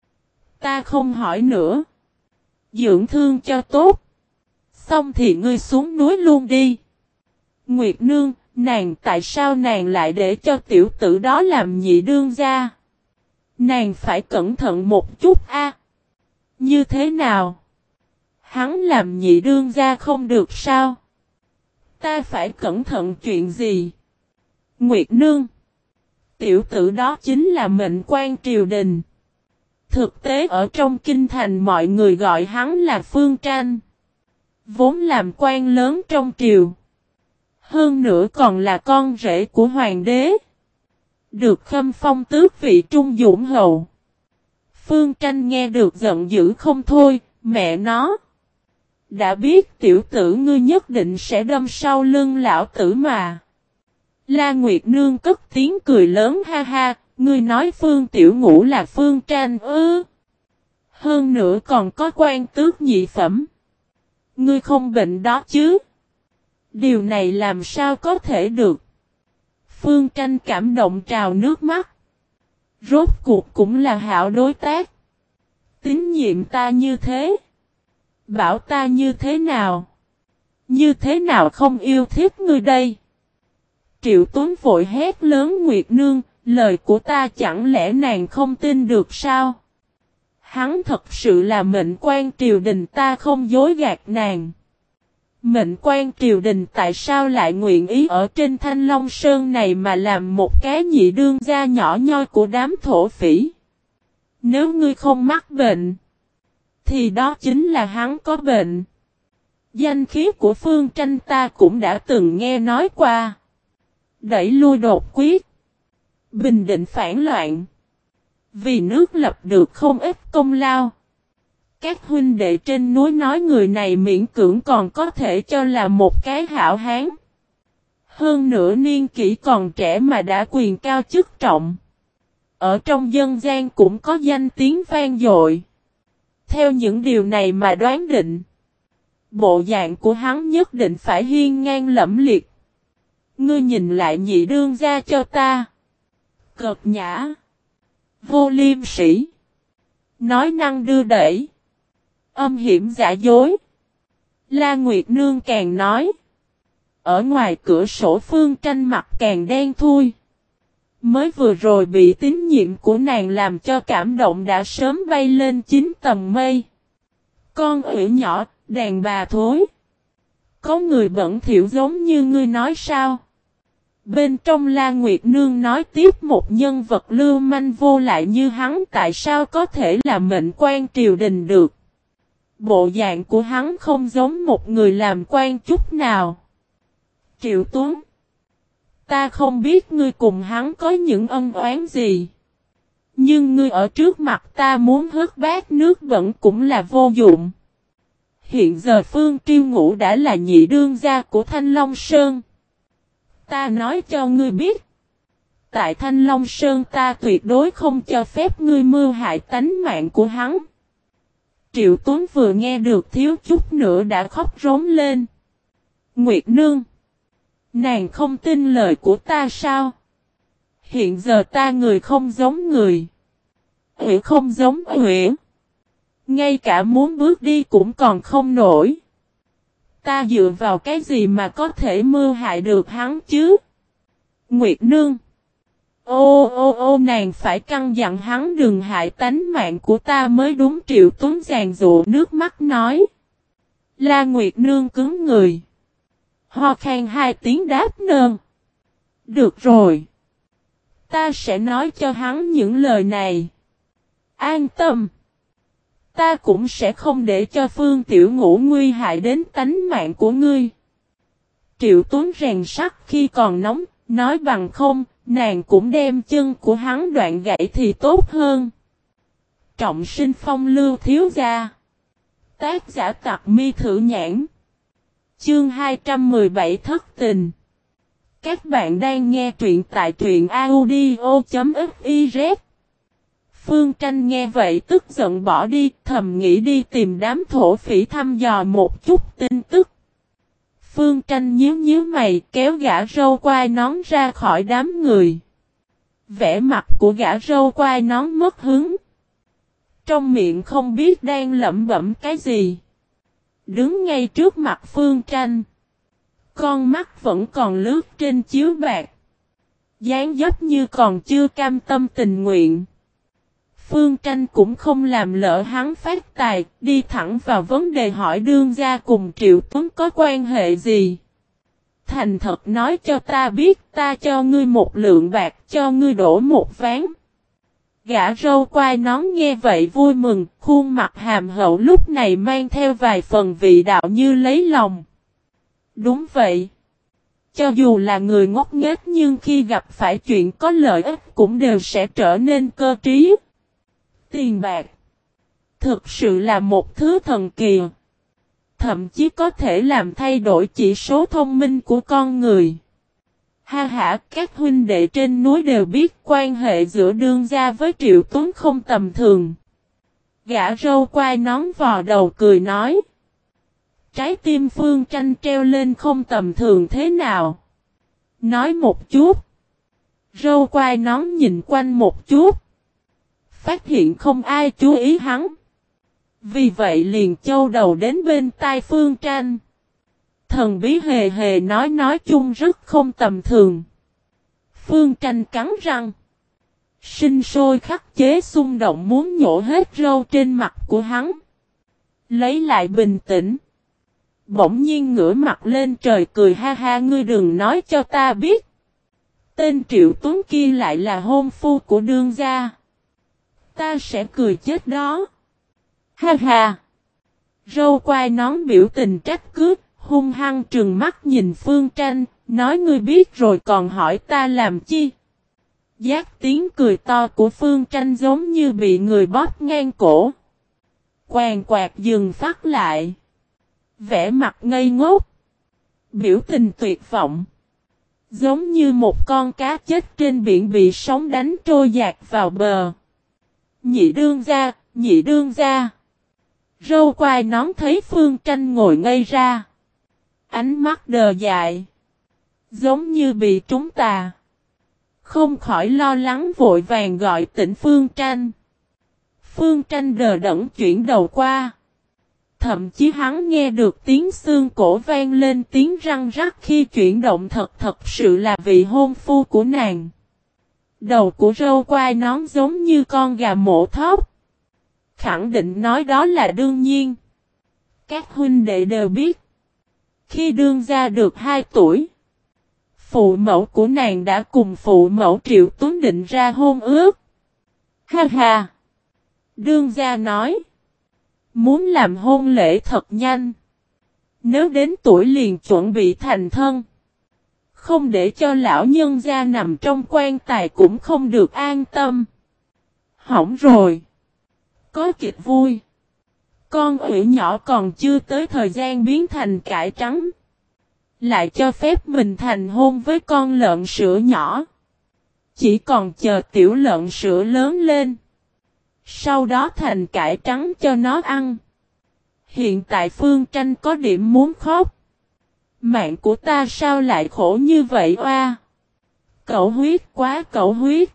S1: Ta không hỏi nữa. Dưỡng thương cho tốt. Xong thì ngươi xuống núi luôn đi. Nguyệt Nương, tại sao nàng lại để cho tiểu tử đó làm nhị đương gia? Nàng phải cẩn thận một chút a. Như thế nào? Hắn làm nhị đương gia không được sao? Ta phải cẩn thận chuyện gì? Nguyệt Nương. Tiểu tử đó chính là mệnh quan triều đình. Thực tế ở trong kinh thành mọi người gọi hắn là Phương Tranh. Vốn làm quan lớn trong triều. Hơn nữa còn là con rể của hoàng đế. Được khâm phong tước vị trung dũng hầu. Phương Tranh nghe được giận dữ không thôi, mẹ nó. Đã biết tiểu tử ngươi nhất định sẽ đâm sau lưng lão tử mà. La Nguyệt Nương cất tiếng cười lớn ha ha, ngươi nói Phương Tiểu Ngũ là Phương Tranh ư. Hơn nữa còn có quan tước nhị phẩm. Ngươi không bệnh đó chứ. Điều này làm sao có thể được. Phương Tranh cảm động trào nước mắt. Rốt cuộc cũng là hảo đối tác. Tín nhiệm ta như thế. Bảo ta như thế nào? Như thế nào không yêu thích ngươi đây? Triệu Tuấn vội hét lớn Nguyệt Nương, lời của ta chẳng lẽ nàng không tin được sao? Hắn thật sự là mệnh quan triều đình, ta không dối gạt nàng. Mệnh quan triều đình tại sao lại nguyện ý ở trên Thanh Long Sơn này mà làm một cái nhị đương gia nhỏ nhoi của đám thổ phỉ? Nếu ngươi không mắc bệnh, thì đó chính là hắn có bệnh. Danh khí của Phương Tranh ta cũng đã từng nghe nói qua. Đẩy lui đột quyết. Bình định phản loạn. Vì nước lập được không ít công lao. Các huynh đệ trên núi nói người này miễn cưỡng còn có thể cho là một cái hảo hán. Hơn nữa niên kỷ còn trẻ mà đã quyền cao chức trọng. Ở trong dân gian cũng có danh tiếng vang dội. Theo những điều này mà đoán định. Bộ dạng của hắn nhất định phải hiên ngang lẫm liệt. Ngươi nhìn lại nhị đương gia cho ta. Cợt nhã. Vô liêm sĩ. Nói năng đưa đẩy. Âm hiểm giả dối. La Nguyệt Nương càng nói. Ở ngoài cửa sổ Phương Tranh mặt càng đen thui. Mới vừa rồi bị tín nhiệm của nàng làm cho cảm động đã sớm bay lên 9 tầng mây. Con ủy nhỏ, đàn bà thối. Có người bẩn thỉu giống như ngươi nói sao? Bên trong La Nguyệt Nương nói tiếp, một nhân vật lưu manh vô lại như hắn tại sao có thể là mệnh quan triều đình được? Bộ dạng của hắn không giống một người làm quan chút nào. Triệu Tuấn, ta không biết ngươi cùng hắn có những ân oán gì. Nhưng ngươi ở trước mặt ta muốn hớt bát nước bẩn cũng là vô dụng. Hiện giờ Phương Triêu Ngũ đã là nhị đương gia của Thanh Long Sơn. Ta nói cho ngươi biết. Tại Thanh Long Sơn ta tuyệt đối không cho phép ngươi mưu hại tánh mạng của hắn. Triệu Tuấn vừa nghe được thiếu chút nữa đã khóc rống lên. Nguyệt Nương, nàng không tin lời của ta sao? Hiện giờ ta người không giống người. Ủy không giống ủy. Ngay cả muốn bước đi cũng còn không nổi. Ta dựa vào cái gì mà có thể mưu hại được hắn chứ? Nguyệt Nương. Ô nàng phải căn dặn hắn đừng hại tánh mạng của ta mới đúng. Triệu Tuấn giàn dụ nước mắt nói. La Nguyệt Nương cứng người. Ho khan 2 tiếng đáp nơn. Được rồi. Ta sẽ nói cho hắn những lời này. An tâm. Ta cũng sẽ không để cho Phương Tiểu Ngũ nguy hại đến tánh mạng của ngươi. Triệu Tuấn rèn sắt khi còn nóng, nói bằng không, nàng cũng đem chân của hắn đoạn gãy thì tốt hơn. Trọng Sinh Phong Lưu thiếu gia. Tác giả Tặc Mi Thử Nhãn. Chương 217 Thất Tình. Các bạn đang nghe truyện tại truyện audio.fiz. Phương Tranh nghe vậy tức giận bỏ đi, thầm nghĩ đi tìm đám thổ phỉ thăm dò một chút tin tức. Phương Tranh nhíu mày kéo gã râu quai nón ra khỏi đám người. Vẻ mặt của gã râu quai nón mất hứng. Trong miệng không biết đang lẩm bẩm cái gì. Đứng ngay trước mặt Phương Tranh. Con mắt vẫn còn lướt trên chiếu bạc. Dáng dấp như còn chưa cam tâm tình nguyện. Phương Tranh cũng không làm lỡ hắn phát tài, đi thẳng vào vấn đề hỏi đương gia cùng Triệu Tuấn có quan hệ gì. Thành thật nói cho ta biết, ta cho ngươi 1 lượng bạc, cho ngươi đổ 1 ván. Gã râu quai nón nghe vậy vui mừng, khuôn mặt hàm hậu lúc này mang theo vài phần vị đạo như lấy lòng. Đúng vậy. Cho dù là người ngốc nghếch nhưng khi gặp phải chuyện có lợi ích cũng đều sẽ trở nên cơ trí. Tiền bạc thực sự là một thứ thần kỳ. Thậm chí có thể làm thay đổi chỉ số thông minh của con người. Ha ha, các huynh đệ trên núi đều biết quan hệ giữa đương gia với Triệu Tuấn không tầm thường. Gã râu quai nón vò đầu cười nói. Trái tim Phương Tranh treo lên không tầm thường thế nào? Nói một chút. Râu quai nón nhìn quanh một chút. Phát hiện không ai chú ý hắn. Vì vậy liền châu đầu đến bên tai Phương Tranh. Thần bí hề hề nói chung rất không tầm thường. Phương Tranh cắn răng. Sinh sôi khắc chế xung động muốn nhổ hết râu trên mặt của hắn. Lấy lại bình tĩnh. Bỗng nhiên ngửa mặt lên trời cười ha ha, ngươi đừng nói cho ta biết. Tên Triệu Tuấn kia lại là hôn phu của đương gia. Ta sẽ cười chết đó. Ha ha. Râu quai nón biểu tình trách cứ, hung hăng trừng mắt nhìn Phương Tranh, nói ngươi biết rồi còn hỏi ta làm chi. Giác tiếng cười to của Phương Tranh giống như bị người bóp ngang cổ. Quàng quạt dừng phát lại. Vẻ mặt ngây ngốc. Biểu tình tuyệt vọng. Giống như một con cá chết trên biển bị sóng đánh trôi dạt vào bờ. Nhị đương gia. Râu quai nón thấy Phương Tranh ngồi ngây ra. Ánh mắt đờ dại. Giống như bị trúng tà. Không khỏi lo lắng vội vàng gọi tỉnh Phương Tranh. Phương Tranh đờ đẫn chuyển đầu qua. Thậm chí hắn nghe được tiếng xương cổ vang lên tiếng răng rắc khi chuyển động, thật sự là vị hôn phu của nàng. Đầu của râu quai nón giống như con gà mổ thóc. Khẳng định nói đó là đương nhiên. Các huynh đệ đều biết. Khi đương gia được 2 tuổi, phụ mẫu của nàng đã cùng phụ mẫu Triệu Tuấn định ra hôn ước. Ha ha! Đương gia nói. Muốn làm hôn lễ thật nhanh. Nếu đến tuổi liền chuẩn bị thành thân. Không để cho lão nhân gia nằm trong quan tài cũng không được an tâm. Hỏng rồi. Có kịch vui. Con ủy nhỏ còn chưa tới thời gian biến thành cải trắng. Lại cho phép mình thành hôn với con lợn sữa nhỏ. Chỉ còn chờ tiểu lợn sữa lớn lên. Sau đó thành cải trắng cho nó ăn. Hiện tại Phương Tranh có điểm muốn khóc. Mạng của ta sao lại khổ như vậy oa? Cẩu huyết quá cẩu huyết.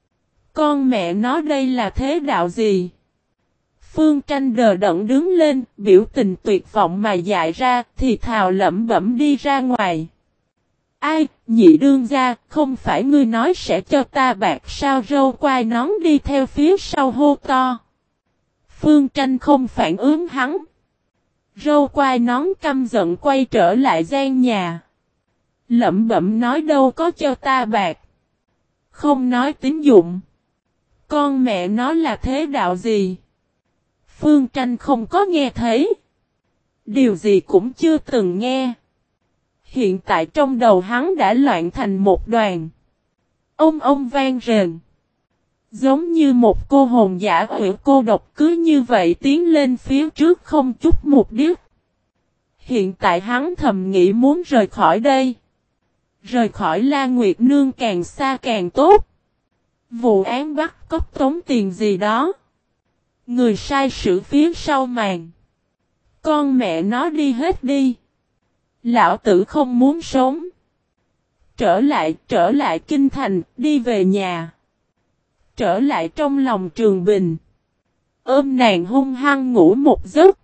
S1: Con mẹ nó đây là thế đạo gì? Phương Tranh đờ đẫn đứng lên, biểu tình tuyệt vọng mà dại ra, thì thào lẩm bẩm đi ra ngoài. Ai, nhị đương gia, không phải ngươi nói sẽ cho ta bạc sao? Râu quai nón đi theo phía sau hô to. Phương Tranh không phản ứng hắn. Râu quai nón căm giận quay trở lại gian nhà. Lẩm bẩm nói đâu có cho ta bạc. Không nói tín dụng. Con mẹ nó là thế đạo gì? Phương Tranh không có nghe thấy. Điều gì cũng chưa từng nghe. Hiện tại trong đầu hắn đã loạn thành một đoàn. Ông vang rền. Giống như một cô hồn dã quỷ cô độc cứ như vậy tiến lên phía trước không chút mục đích. Hiện tại hắn thầm nghĩ muốn rời khỏi đây. Rời khỏi La Nguyệt Nương càng xa càng tốt. Vụ án bắt cóc tống tiền gì đó. Người sai sử phía sau màn. Con mẹ nó đi hết đi. Lão tử không muốn sống. Trở lại kinh thành, đi về nhà. Trở lại trong lòng Trường Bình. Ôm nàng hung hăng ngủ một giấc.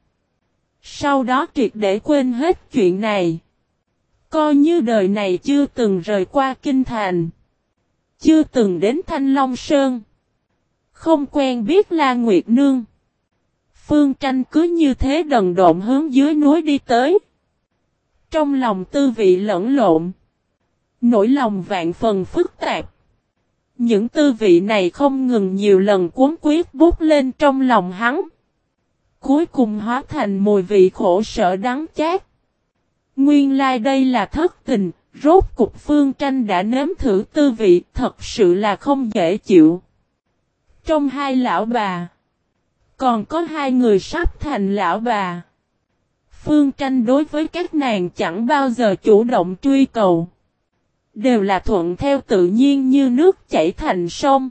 S1: Sau đó triệt để quên hết chuyện này. Coi như đời này chưa từng rời qua kinh thành. Chưa từng đến Thanh Long Sơn. Không quen biết La Nguyệt Nương. Phương Tranh cứ như thế đần độn hướng dưới núi đi tới. Trong lòng tư vị lẫn lộn. Nỗi lòng vạn phần phức tạp. Những tư vị này không ngừng nhiều lần cuốn quyết bút lên trong lòng hắn. Cuối cùng hóa thành mùi vị khổ sở đắng chát. Nguyên lai đây là thất tình, rốt cục Phương Tranh đã nếm thử tư vị thật sự là không dễ chịu. Trong 2 lão bà, còn có 2 người sắp thành lão bà. Phương Tranh đối với các nàng chẳng bao giờ chủ động truy cầu. Đều là thuận theo tự nhiên như nước chảy thành sông.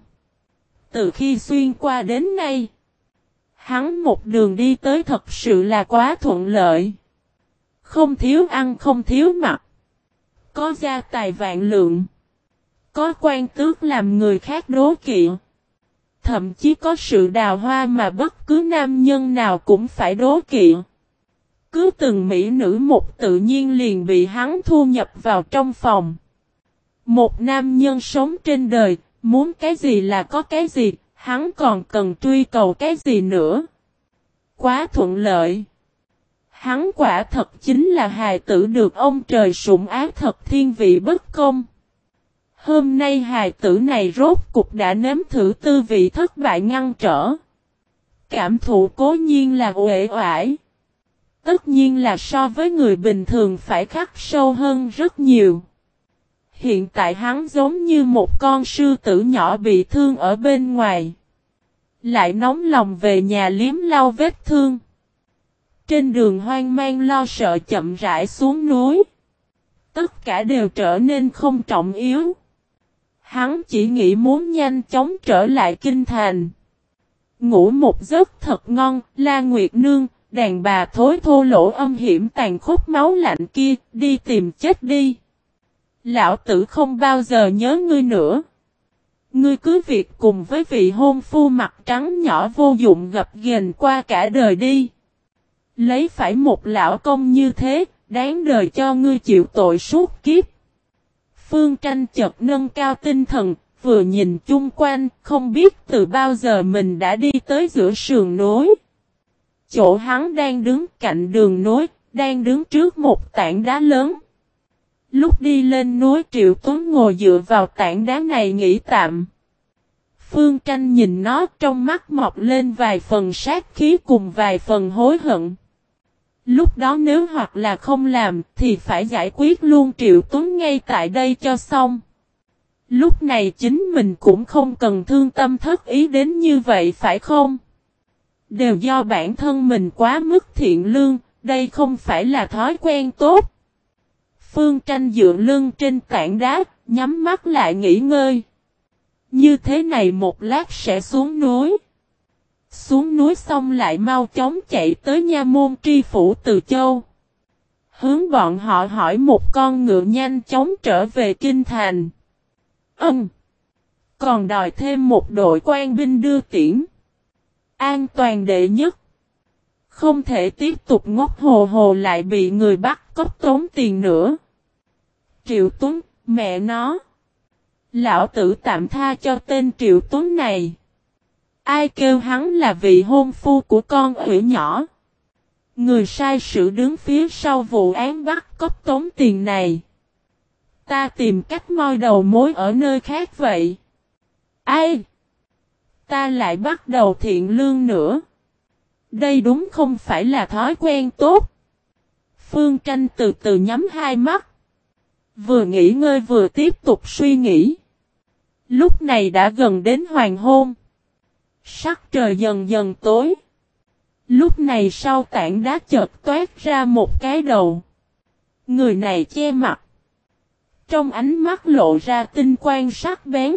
S1: Từ khi xuyên qua đến nay, hắn một đường đi tới thật sự là quá thuận lợi. Không thiếu ăn không thiếu mặc. Có gia tài vạn lượng. Có quan tước làm người khác đố kỵ. Thậm chí có sự đào hoa mà bất cứ nam nhân nào cũng phải đố kỵ. Cứ từng mỹ nữ một tự nhiên liền bị hắn thu nhập vào trong phòng. Một nam nhân sống trên đời, muốn cái gì là có cái gì, hắn còn cần truy cầu cái gì nữa. Quá thuận lợi. Hắn quả thật chính là hài tử được ông trời sủng ái thật thiên vị bất công. Hôm nay hài tử này rốt cục đã nếm thử tư vị thất bại ngăn trở. Cảm thụ cố nhiên là uể oải. Tất nhiên là so với người bình thường phải khắc sâu hơn rất nhiều. Hiện tại hắn giống như một con sư tử nhỏ bị thương ở bên ngoài. Lại nóng lòng về nhà liếm lau vết thương. Trên đường hoang mang lo sợ chậm rãi xuống núi. Tất cả đều trở nên không trọng yếu. Hắn chỉ nghĩ muốn nhanh chóng trở lại kinh thành. Ngủ một giấc thật ngon, La Nguyệt Nương, đàn bà thối thô lỗ âm hiểm tàn khốc máu lạnh kia, đi tìm chết đi. Lão tử không bao giờ nhớ ngươi nữa. Ngươi cứ việc cùng với vị hôn phu mặt trắng nhỏ vô dụng gập ghềnh qua cả đời đi. Lấy phải một lão công như thế, đáng đời cho ngươi chịu tội suốt kiếp. Phương Tranh chợt nâng cao tinh thần, vừa nhìn chung quanh, không biết từ bao giờ mình đã đi tới giữa sườn núi. Chỗ hắn đang đứng cạnh đường núi, đang đứng trước một tảng đá lớn. Lúc đi lên núi Triệu Tuấn ngồi dựa vào tảng đá này nghỉ tạm. Phương Tranh nhìn nó trong mắt mọc lên vài phần sát khí cùng vài phần hối hận. Lúc đó nếu hoặc là không làm thì phải giải quyết luôn Triệu Tuấn ngay tại đây cho xong. Lúc này chính mình cũng không cần thương tâm thất ý đến như vậy phải không? Đều do bản thân mình quá mức thiện lương, đây không phải là thói quen tốt. Phương Tranh dựa lưng trên tảng đá, nhắm mắt lại nghỉ ngơi. Như thế này một lát sẽ xuống núi. Xuống núi xong lại mau chóng chạy tới nha môn tri phủ Từ Châu. Hướng bọn họ hỏi một con ngựa nhanh chóng trở về kinh thành. Còn đòi thêm một đội quan binh đưa tiễn. An toàn đệ nhất. Không thể tiếp tục ngốc hồ hồ lại bị người bắt cóc tốn tiền nữa. Triệu Tuấn, mẹ nó. Lão tử tạm tha cho tên Triệu Tuấn này. Ai kêu hắn là vị hôn phu của con ủy nhỏ. Người sai sự đứng phía sau vụ án bắt cóc tống tiền này. Ta tìm cách moi đầu mối ở nơi khác vậy. Ai? Ta lại bắt đầu thiện lương nữa. Đây đúng không phải là thói quen tốt. Phương Tranh từ từ nhắm hai mắt. Vừa nghỉ ngơi vừa tiếp tục suy nghĩ. Lúc này đã gần đến hoàng hôn. Sắc trời dần dần tối. Lúc này sau tảng đá chợt toát ra một cái đầu. Người này che mặt. Trong ánh mắt lộ ra tinh quang sắc bén.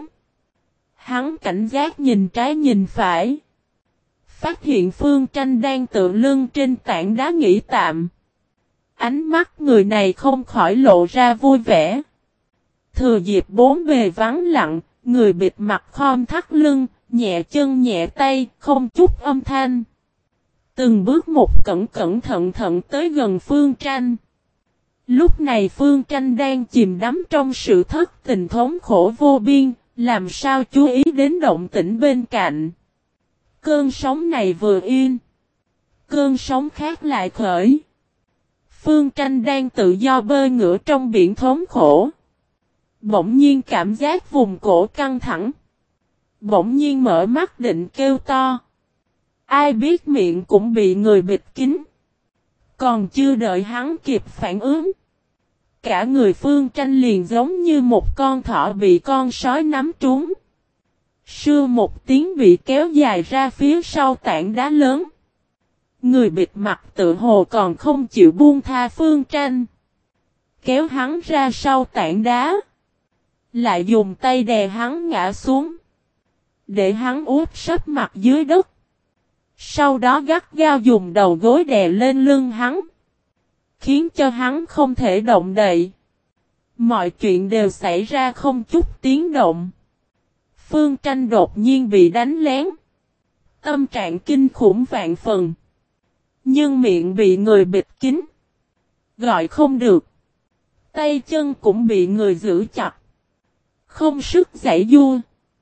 S1: Hắn cảnh giác nhìn trái nhìn phải. Phát hiện Phương Tranh đang tựa lưng trên tảng đá nghỉ tạm. Ánh mắt người này không khỏi lộ ra vui vẻ. Thừa dịp bốn bề vắng lặng, người bịt mặt khom thắt lưng, nhẹ chân nhẹ tay, không chút âm thanh. Từng bước một cẩn cẩn thận thận tới gần Phương Tranh. Lúc này Phương Tranh đang chìm đắm trong sự thất tình thống khổ vô biên, làm sao chú ý đến động tĩnh bên cạnh. Cơn sóng này vừa yên. Cơn sóng khác lại khởi. Phương Tranh đang tự do bơi ngửa trong biển thống khổ. Bỗng nhiên cảm giác vùng cổ căng thẳng. Bỗng nhiên mở mắt định kêu to. Ai biết miệng cũng bị người bịt kín. Còn chưa đợi hắn kịp phản ứng. Cả người Phương Tranh liền giống như một con thỏ bị con sói nắm trúng. Sưa một tiếng bị kéo dài ra phía sau tảng đá lớn. Người bịt mặt tự hồ còn không chịu buông tha Phương Tranh. Kéo hắn ra sau tảng đá. Lại dùng tay đè hắn ngã xuống. Để hắn úp sấp mặt dưới đất. Sau đó gắt gao dùng đầu gối đè lên lưng hắn. Khiến cho hắn không thể động đậy. Mọi chuyện đều xảy ra không chút tiếng động. Phương Tranh đột nhiên bị đánh lén. Tâm trạng kinh khủng vạn phần. Nhưng miệng bị người bịt kín. Gọi không được. Tay chân cũng bị người giữ chặt. Không sức giãy giụa.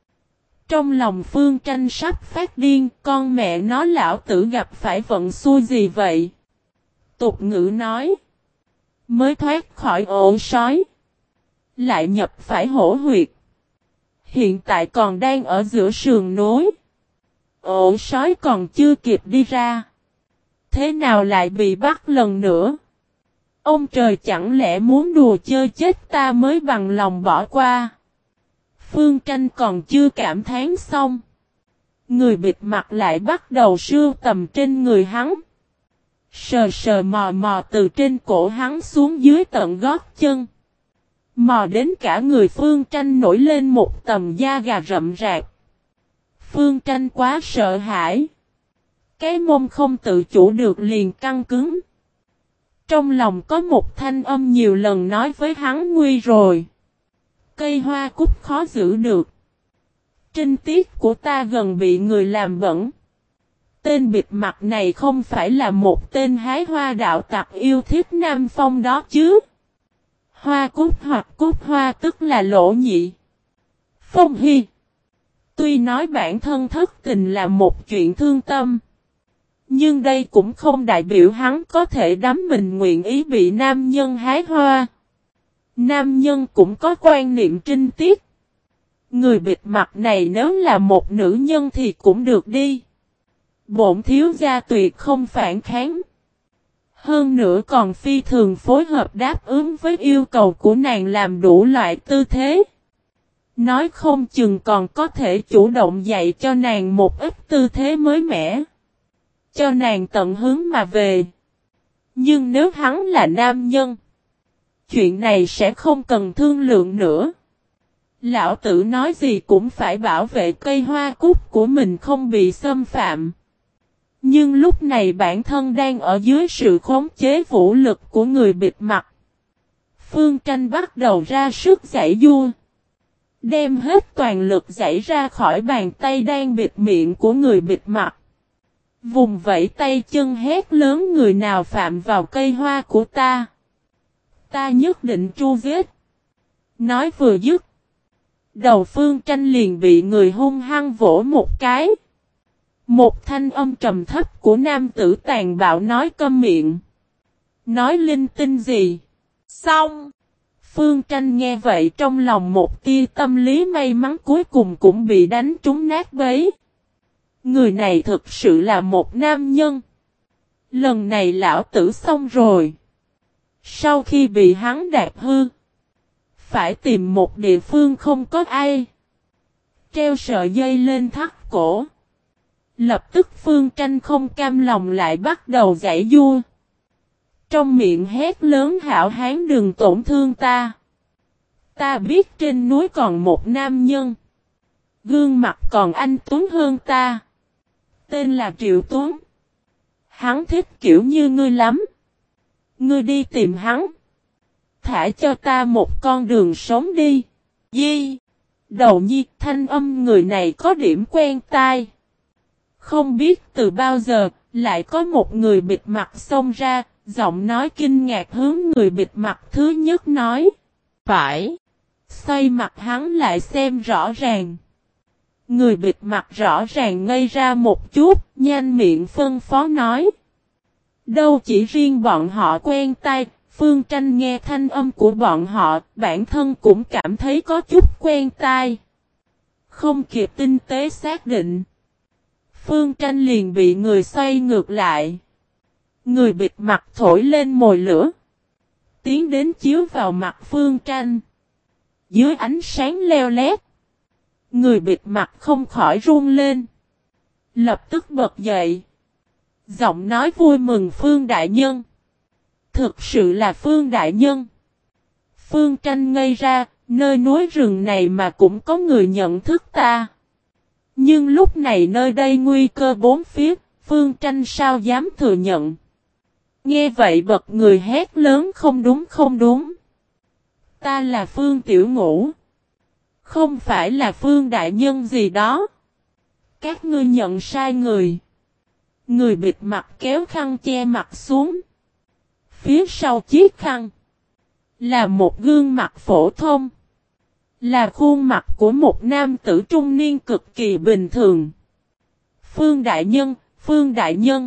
S1: Trong lòng Phương Tranh sắp phát điên, con mẹ nó lão tử gặp phải vận xui gì vậy? Tục ngữ nói. Mới thoát khỏi ổ sói. Lại nhập phải hổ huyệt. Hiện tại còn đang ở giữa sườn núi. Ổ sói còn chưa kịp đi ra. Thế nào lại bị bắt lần nữa? Ông trời chẳng lẽ muốn đùa chơi chết ta mới bằng lòng bỏ qua? Phương Tranh còn chưa cảm thán xong. Người bịt mặt lại bắt đầu sưu tầm trên người hắn. Sờ sờ mò mò từ trên cổ hắn xuống dưới tận gót chân. Mò đến cả người Phương Tranh nổi lên một tầm da gà rậm rạp. Phương Tranh quá sợ hãi. Cái mông không tự chủ được liền căng cứng. Trong lòng có một thanh âm nhiều lần nói với hắn nguy rồi. Cây hoa cúc khó giữ được. Trinh tiết của ta gần bị người làm bẩn. Tên bịt mặt này không phải là một tên hái hoa đạo tặc yêu thích Nam Phong đó chứ. Hoa cúc hoặc cúc hoa tức là lỗ nhị. Phong Hy. Tuy nói bản thân thất tình là một chuyện thương tâm, nhưng đây cũng không đại biểu hắn có thể đắm mình nguyện ý bị nam nhân hái hoa. Nam nhân cũng có quan niệm trinh tiết. Người bịt mặt này nếu là một nữ nhân thì cũng được đi. Bổn thiếu gia tuyệt không phản kháng. Hơn nữa còn phi thường phối hợp đáp ứng với yêu cầu của nàng làm đủ loại tư thế. Nói không chừng còn có thể chủ động dạy cho nàng một ít tư thế mới mẻ. Cho nàng tận hứng mà về. Nhưng nếu hắn là nam nhân, chuyện này sẽ không cần thương lượng nữa. Lão tử nói gì cũng phải bảo vệ cây hoa cúc của mình không bị xâm phạm. Nhưng lúc này bản thân đang ở dưới sự khống chế vũ lực của người bịt mặt. Phương Tranh bắt đầu ra sức giãy giụa. Đem hết toàn lực giãy ra khỏi bàn tay đang bịt miệng của người bịt mặt. Vùng vẫy tay chân hét lớn, người nào phạm vào cây hoa của ta, ta nhất định tru giết. Nói vừa dứt, đầu Phương Tranh liền bị người hung hăng vỗ một cái. Một thanh âm trầm thấp của nam tử tàn bạo nói, câm miệng. Nói linh tinh gì? Xong. Phương Tranh nghe vậy trong lòng một tia tâm lý may mắn cuối cùng cũng bị đánh trúng nát bấy. Người này thực sự là một nam nhân. Lần này lão tử xong rồi. Sau khi bị hắn đạp hư, phải tìm một địa phương không có ai. Treo sợi dây lên thắt cổ. Lập tức Phương Tranh không cam lòng lại bắt đầu giãy giụa. Trong miệng hét lớn, hảo hán đừng tổn thương ta. Ta biết trên núi còn một nam nhân. Gương mặt còn anh tuấn hơn ta. Tên là Triệu Tuấn. Hắn thích kiểu như ngươi lắm. Ngươi đi tìm hắn. Thả cho ta một con đường sống đi. Di. Đầu nhi, thanh âm người này có điểm quen tai. Không biết từ bao giờ, lại có một người bịt mặt xông ra, giọng nói kinh ngạc hướng người bịt mặt thứ nhất nói. Phải. Xoay mặt hắn lại xem rõ ràng. Người bịt mặt rõ ràng ngây ra một chút, nhanh miệng phân phó nói. Đâu chỉ riêng bọn họ quen tai, Phương Tranh nghe thanh âm của bọn họ, bản thân cũng cảm thấy có chút quen tai. Không kịp tinh tế xác định, Phương Tranh liền bị người xoay ngược lại. Người bịt mặt thổi lên mồi lửa, tiến đến chiếu vào mặt Phương Tranh. Dưới ánh sáng leo lét, người bịt mặt không khỏi run lên. Lập tức bật dậy. Giọng nói vui mừng, Phương đại nhân. Thực sự là Phương đại nhân. Phương Tranh ngây ra, nơi núi rừng này mà cũng có người nhận thức ta. Nhưng lúc này nơi đây nguy cơ bốn phía, Phương Tranh sao dám thừa nhận. Nghe vậy bật người hét lớn, không đúng không đúng. Ta là Phương Tiểu Ngũ. Không phải là Phương đại nhân gì đó. Các ngươi nhận sai người. Người bịt mặt kéo khăn che mặt xuống. Phía sau chiếc khăn là một gương mặt phổ thông. Là khuôn mặt của một nam tử trung niên cực kỳ bình thường. Phương đại nhân, Phương đại nhân.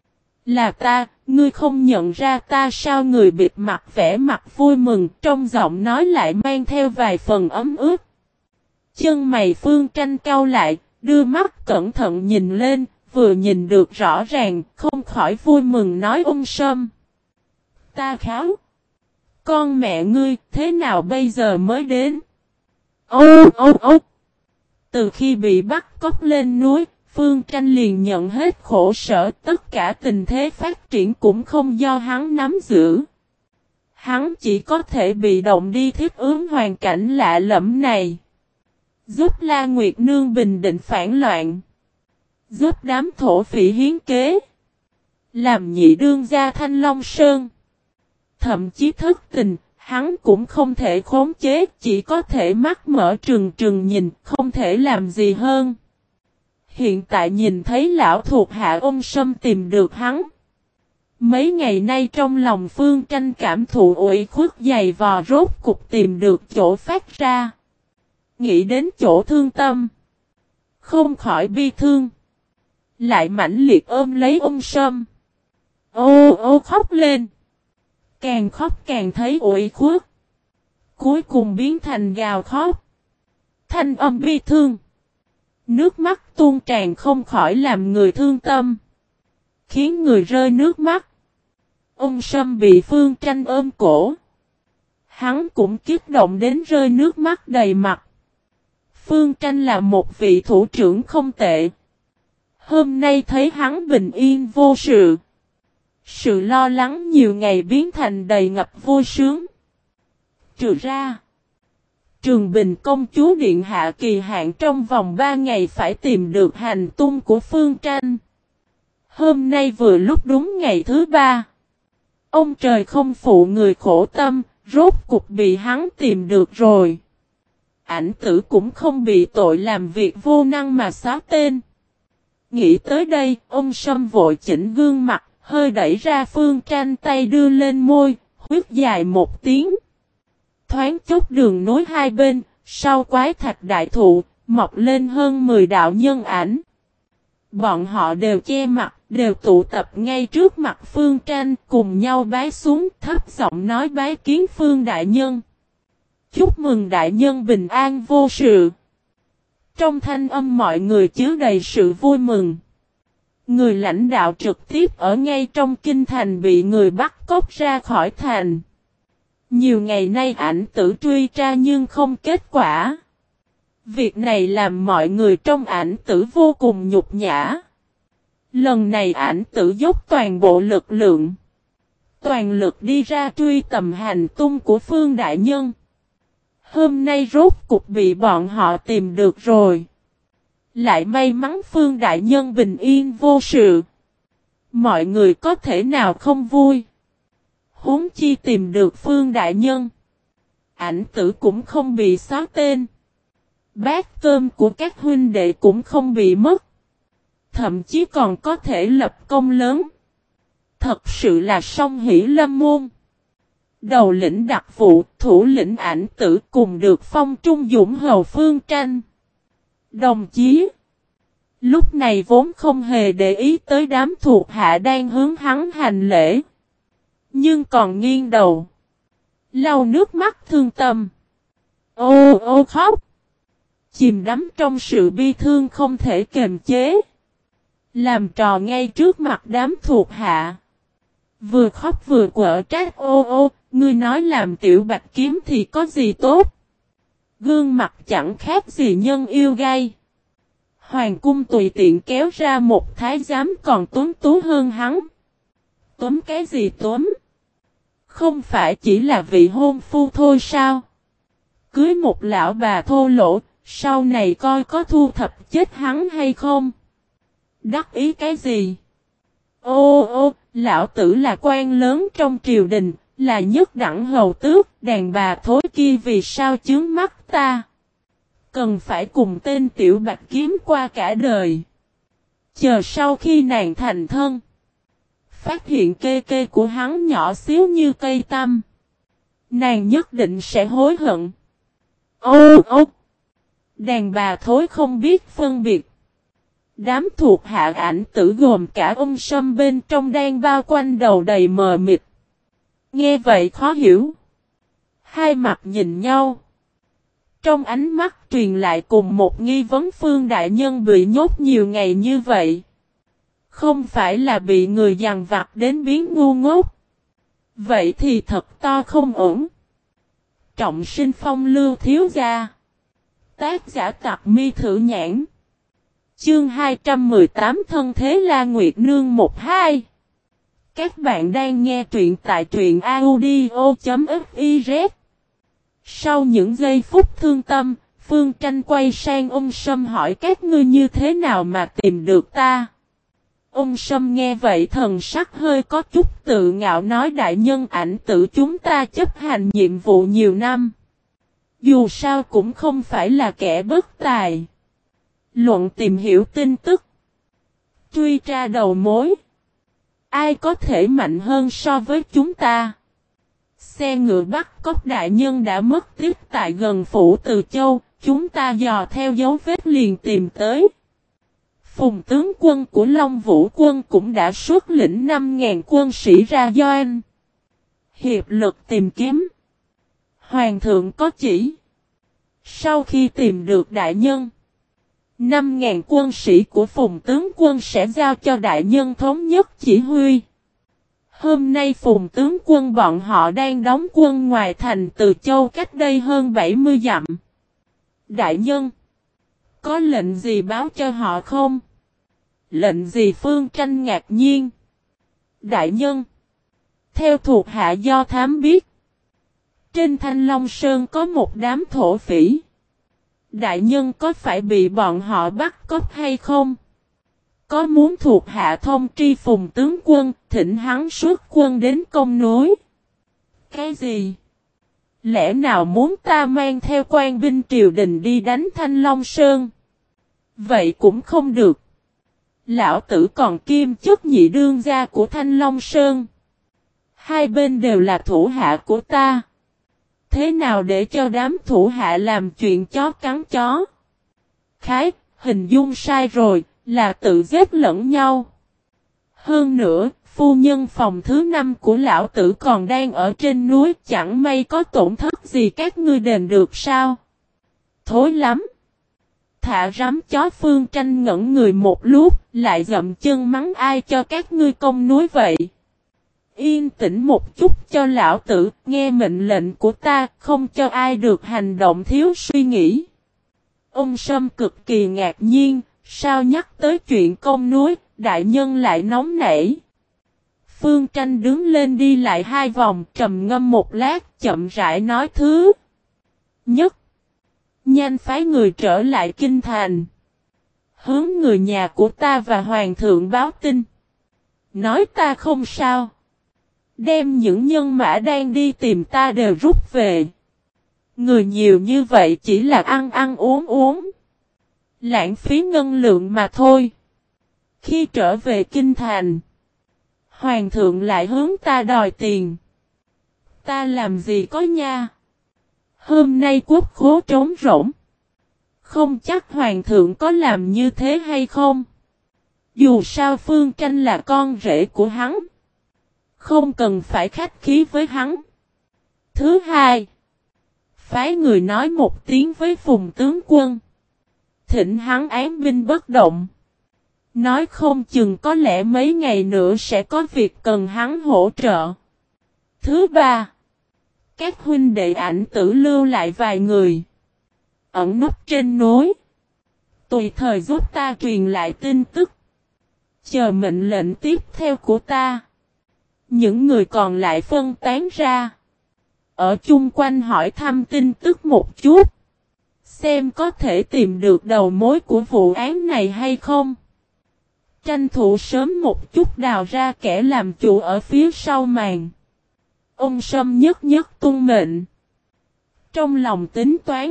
S1: Là ta, ngươi không nhận ra ta sao? Người bịt mặt vẻ mặt vui mừng, trong giọng nói lại mang theo vài phần ấm ướt. Chân mày Phương Tranh cau lại, đưa mắt cẩn thận nhìn lên, vừa nhìn được rõ ràng, không khỏi vui mừng nói, Sâm. Ta kháo. Con mẹ ngươi, thế nào bây giờ mới đến? Ô. Từ khi bị bắt cóc lên núi, Phương Tranh liền nhận hết khổ sở, tất cả tình thế phát triển cũng không do hắn nắm giữ. Hắn chỉ có thể bị động đi thích ứng hoàn cảnh lạ lẫm này. Giúp La Nguyệt Nương bình định phản loạn. Giúp đám thổ phỉ hiến kế. Làm nhị đương gia Thanh Long Sơn. Thậm chí thất tình, hắn cũng không thể khống chế, chỉ có thể mắt mở trừng trừng nhìn, không thể làm gì hơn. Hiện tại nhìn thấy lão thuộc hạ Sâm tìm được hắn. Mấy ngày nay trong lòng Phương Tranh cảm thụ ủy khuất dày vò, rốt cục tìm được chỗ phát ra. Nghĩ đến chỗ thương tâm. Không khỏi bi thương. Lại mãnh liệt ôm lấy ông Sâm. Ô ô khóc lên. Càng khóc càng thấy uể khuất. Cuối cùng biến thành gào khóc. Thanh âm bi thương. Nước mắt tuôn tràn không khỏi làm người thương tâm. Khiến người rơi nước mắt. Ông Sâm bị Phương Tranh ôm cổ. Hắn cũng kích động đến rơi nước mắt đầy mặt. Phương Tranh là một vị thủ trưởng không tệ. Hôm nay thấy hắn bình yên vô sự. Sự lo lắng nhiều ngày biến thành đầy ngập vui sướng. Trừ ra, Trường Bình công chúa điện hạ kỳ hạn trong vòng 3 ngày phải tìm được hành tung của Phương Tranh. Hôm nay vừa lúc đúng ngày thứ 3. Ông trời không phụ người khổ tâm, rốt cục bị hắn tìm được rồi. Ảnh tử cũng không bị tội làm việc vô năng mà xóa tên. Nghĩ tới đây, ông Sâm vội chỉnh gương mặt, hơi đẩy ra Phương Tranh, tay đưa lên môi, huyết dài một tiếng. Thoáng chốc đường nối hai bên, sau quái thạch đại thụ, mọc lên hơn 10 đạo nhân ảnh. Bọn họ đều che mặt, đều tụ tập ngay trước mặt Phương Tranh, cùng nhau bái xuống, thấp giọng nói bái kiến Phương đại nhân. Chúc mừng đại nhân bình an vô sự. Trong thanh âm mọi người chứa đầy sự vui mừng. Người lãnh đạo trực tiếp ở ngay trong kinh thành bị người bắt cóc ra khỏi thành. Nhiều ngày nay ảnh tử truy tra nhưng không kết quả. Việc này làm mọi người trong ảnh tử vô cùng nhục nhã. Lần này ảnh tử dốc toàn bộ lực lượng. Toàn lực đi ra truy tầm hành tung của Phương đại nhân. Hôm nay rốt cục bị bọn họ tìm được rồi. Lại may mắn Phương đại nhân bình yên vô sự. Mọi người có thể nào không vui. Huống chi tìm được Phương đại nhân. Ảnh tử cũng không bị xóa tên. Bát cơm của các huynh đệ cũng không bị mất. Thậm chí còn có thể lập công lớn. Thật sự là song hỷ lâm môn. Đầu lĩnh đặc vụ, thủ lĩnh ảnh tử cùng được phong trung dũng hầu Phương Tranh. Đồng chí. Lúc này vốn không hề để ý tới đám thuộc hạ đang hướng hắn hành lễ. Nhưng còn nghiêng đầu. Lau nước mắt thương tâm. Ô ô khóc. Chìm đắm trong sự bi thương không thể kềm chế. Làm trò ngay trước mặt đám thuộc hạ. Vừa khóc vừa quở trách ô ô. Ngươi nói làm tiểu bạch kiếm thì có gì tốt. Gương mặt chẳng khác gì nhân yêu gai. Hoàng cung tùy tiện kéo ra một thái giám còn tuấn tú hơn hắn. Tuấn cái gì tuấn? Không phải chỉ là vị hôn phu thôi sao? Cưới một lão bà thô lỗ, sau này coi có thu thập chết hắn hay không? Đắc ý cái gì? Ô ô, lão tử là quan lớn trong triều đình, là nhất đẳng hầu tước, đàn bà thối kia vì sao chướng mắt ta? Cần phải cùng tên tiểu bạch kiếm qua cả đời. Chờ sau khi nàng thành thân. Phát hiện kê kê của hắn nhỏ xíu như cây tăm. Nàng nhất định sẽ hối hận. Ô ô. Đàn bà thối không biết phân biệt. Đám thuộc hạ ảnh tử gồm cả ông Sâm bên trong đang bao quanh đầu đầy mờ mịt. Nghe vậy khó hiểu. Hai mặt nhìn nhau. Trong ánh mắt truyền lại cùng một nghi vấn Phương đại nhân bị nhốt nhiều ngày như vậy. Không phải là bị người dằn vặt đến biến ngu ngốc. Vậy thì thật to không ổn. Trọng sinh phong lưu thiếu gia. Tác giả Tặc Mi Thử Nhãn. Chương 218 Thân Thế La Nguyệt Nương 1-2. Các bạn đang nghe truyện tại truyện audio.fiz. Sau những giây phút thương tâm, Phương Tranh quay sang ông Sâm hỏi các ngươi như thế nào mà tìm được ta. Ông Sâm nghe vậy thần sắc hơi có chút tự ngạo nói đại nhân ảnh tử chúng ta chấp hành nhiệm vụ nhiều năm. Dù sao cũng không phải là kẻ bất tài. Luận tìm hiểu tin tức. Truy tra đầu mối. Ai có thể mạnh hơn so với chúng ta? Xe ngựa bắt cóc đại nhân đã mất tích tại gần phủ Từ Châu, chúng ta dò theo dấu vết liền tìm tới. Phùng tướng quân của Long Vũ quân cũng đã xuất lĩnh 5.000 quân sĩ ra doanh. Hiệp lực tìm kiếm. Hoàng thượng có chỉ. Sau khi tìm được đại nhân, 5.000 quân sĩ của Phùng tướng quân sẽ giao cho đại nhân thống nhất chỉ huy. Hôm nay Phùng tướng quân bọn họ đang đóng quân ngoài thành Từ Châu cách đây hơn 70 dặm. Đại nhân, có lệnh gì báo cho họ không? Lệnh gì? Phương Tranh ngạc nhiên. Đại nhân, theo thuộc hạ do thám biết, trên Thanh Long Sơn có một đám thổ phỉ. Đại nhân có phải bị bọn họ bắt cóc hay không? Có muốn thuộc hạ thông tri Phùng tướng quân, thỉnh hắn xuất quân đến công núi. Cái gì? Lẽ nào muốn ta mang theo quan binh triều đình đi đánh Thanh Long Sơn? Vậy cũng không được. Lão tử còn kiêm chức nhị đương gia của Thanh Long Sơn. Hai bên đều là thủ hạ của ta. Thế nào để cho đám thủ hạ làm chuyện chó cắn chó? Khái, hình dung sai rồi, là tự giết lẫn nhau. Hơn nữa, phu nhân phòng thứ 5 của lão tử còn đang ở trên núi, chẳng may có tổn thất gì các ngươi đền được sao? Thối lắm! Thả rắm chó. Phương Tranh ngẩn người một lúc, lại dậm chân mắng ai cho các ngươi công núi vậy? Yên tĩnh một chút cho lão tử, nghe mệnh lệnh của ta, không cho ai được hành động thiếu suy nghĩ. Ông Sâm cực kỳ ngạc nhiên, sao nhắc tới chuyện công núi, đại nhân lại nóng nảy. Phương Tranh đứng lên đi lại 2 vòng, trầm ngâm một lát, chậm rãi nói thứ nhất. Nhanh phái người trở lại kinh thành. Hướng người nhà của ta và hoàng thượng báo tin. Nói ta không sao. Đem những nhân mã đang đi tìm ta đều rút về. Người nhiều như vậy chỉ là ăn ăn uống uống. Lãng phí ngân lượng mà thôi. Khi trở về kinh thành, hoàng thượng lại hướng ta đòi tiền. Ta làm gì có nha. Hôm nay quốc khố trống rỗng. Không chắc hoàng thượng có làm như thế hay không. Dù sao Phương Tranh là con rể của hắn. Không cần phải khách khí với hắn. Thứ hai, phái người nói một tiếng với Phùng tướng quân. Thỉnh hắn án binh bất động. Nói không chừng có lẽ mấy ngày nữa sẽ có việc cần hắn hỗ trợ. Thứ ba, các huynh đệ ảnh tử lưu lại vài người. Ẩn núp trên núi. Tùy thời giúp ta truyền lại tin tức. Chờ mệnh lệnh tiếp theo của ta. Những người còn lại phân tán ra. Ở chung quanh hỏi thăm tin tức một chút. Xem có thể tìm được đầu mối của vụ án này hay không. Tranh thủ sớm một chút đào ra kẻ làm chủ ở phía sau màn. Ông Sâm nhất nhất tuân mệnh. Trong lòng tính toán.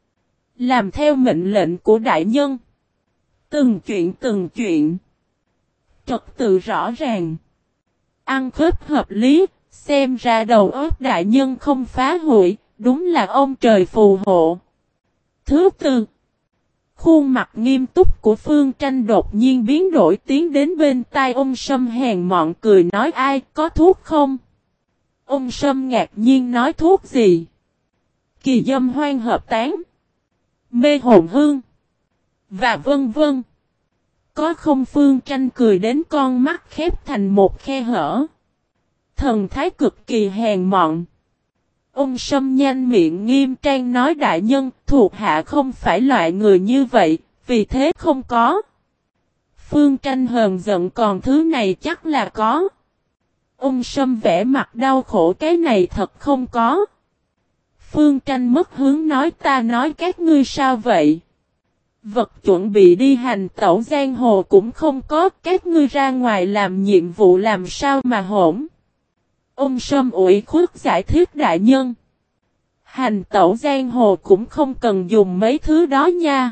S1: Làm theo mệnh lệnh của đại nhân. Từng chuyện. Trật tự rõ ràng. Ăn khớp hợp lý. Xem ra đầu óc đại nhân không phá hủy. Đúng là ông trời phù hộ. Thứ tư. Khuôn mặt nghiêm túc của Phương Tranh đột nhiên biến đổi, tiến đến bên tai ông Sâm hèn mọn cười nói ai có thuốc không? Ông Sâm ngạc nhiên nói thuốc gì? Kỳ dâm hoang hợp tán. Mê hồn hương. Và vân vân. Có không? Phương Tranh cười đến con mắt khép thành một khe hở. Thần thái cực kỳ hèn mọn. Ông Sâm nhanh miệng nghiêm trang nói đại nhân, thuộc hạ không phải loại người như vậy, vì thế không có. Phương Tranh hờn giận còn thứ này chắc là có. Ông Sâm vẽ mặt đau khổ cái này thật không có. Phương Tranh mất hướng nói ta nói các ngươi sao vậy? Vật chuẩn bị đi hành tẩu giang hồ cũng không có, các ngươi ra ngoài làm nhiệm vụ làm sao mà hỗn? Ông Sâm ủy khuất giải thích đại nhân. Hành tẩu giang hồ cũng không cần dùng mấy thứ đó nha.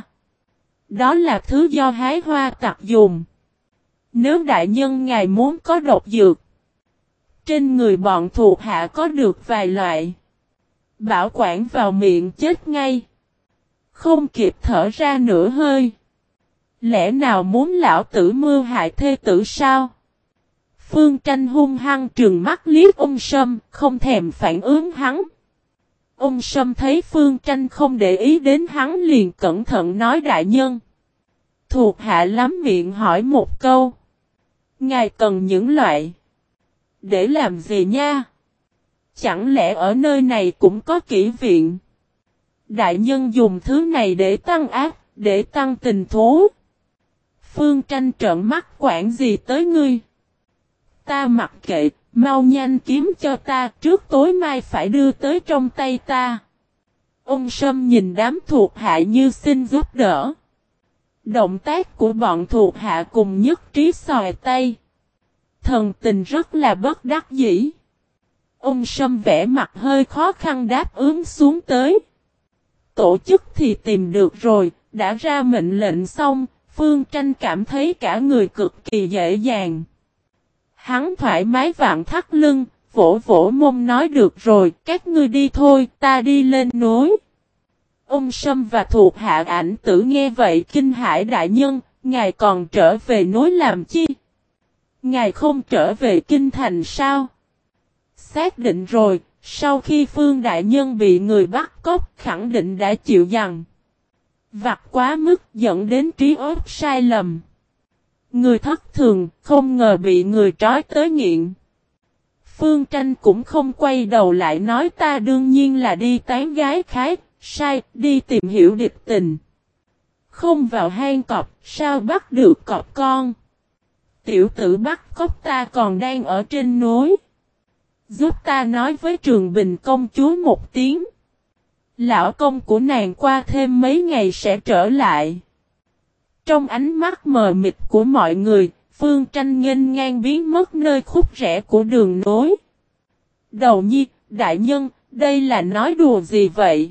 S1: Đó là thứ do hái hoa tặc dùng. Nếu đại nhân ngài muốn có độc dược, trên người bọn thuộc hạ có được vài loại. Bảo quản vào miệng chết ngay. Không kịp thở ra nửa hơi. Lẽ nào muốn lão tử mưu hại thê tử sao? Phương Tranh hung hăng trừng mắt liếc ung sâm, không thèm phản ứng hắn. Ung sâm thấy Phương Tranh không để ý đến hắn liền cẩn thận nói đại nhân. Thuộc hạ lắm miệng hỏi một câu. Ngài cần những loại. Để làm gì nha? Chẳng lẽ ở nơi này cũng có kỹ viện? Đại nhân dùng thứ này để tăng ác, để tăng tình thú. Phương Tranh trợn mắt quản gì tới ngươi? Ta mặc kệ, mau nhanh kiếm cho ta, trước tối mai phải đưa tới trong tay ta. Ung Sâm nhìn đám thuộc hạ như xin giúp đỡ. Động tác của bọn thuộc hạ cùng nhất trí xòe tay. Thần tình rất là bất đắc dĩ. Ung Sâm vẽ mặt hơi khó khăn đáp ứng xuống tới. Tổ chức thì tìm được rồi, đã ra mệnh lệnh xong, Phương Tranh cảm thấy cả người cực kỳ dễ dàng. Hắn thoải mái vặn thắt lưng, vỗ vỗ mông nói được rồi, các ngươi đi thôi, ta đi lên núi. Ung Sâm và thuộc hạ Ảnh Tử nghe vậy kinh hãi đại nhân, ngài còn trở về núi làm chi? Ngài không trở về kinh thành sao? Xác định rồi, sau khi Phương đại nhân bị người bắt cóc khẳng định đã chịu dằn vặt quá mức dẫn đến trí óc sai lầm. Người thất thường, không ngờ bị người trói tới nghiện. Phương Tranh cũng không quay đầu lại nói ta đương nhiên là đi tán gái khái, sai, đi tìm hiểu địch tình. Không vào hang cọp, sao bắt được cọp con? Tiểu tử bắt cóc ta còn đang ở trên núi. Giúp ta nói với Trường Bình công chúa một tiếng. Lão công của nàng qua thêm mấy ngày sẽ trở lại. Trong ánh mắt mờ mịt của mọi người, Phương Tranh nghênh ngang biến mất nơi khúc rẽ của đường nối. Đầu nhi, đại nhân, đây là nói đùa gì vậy?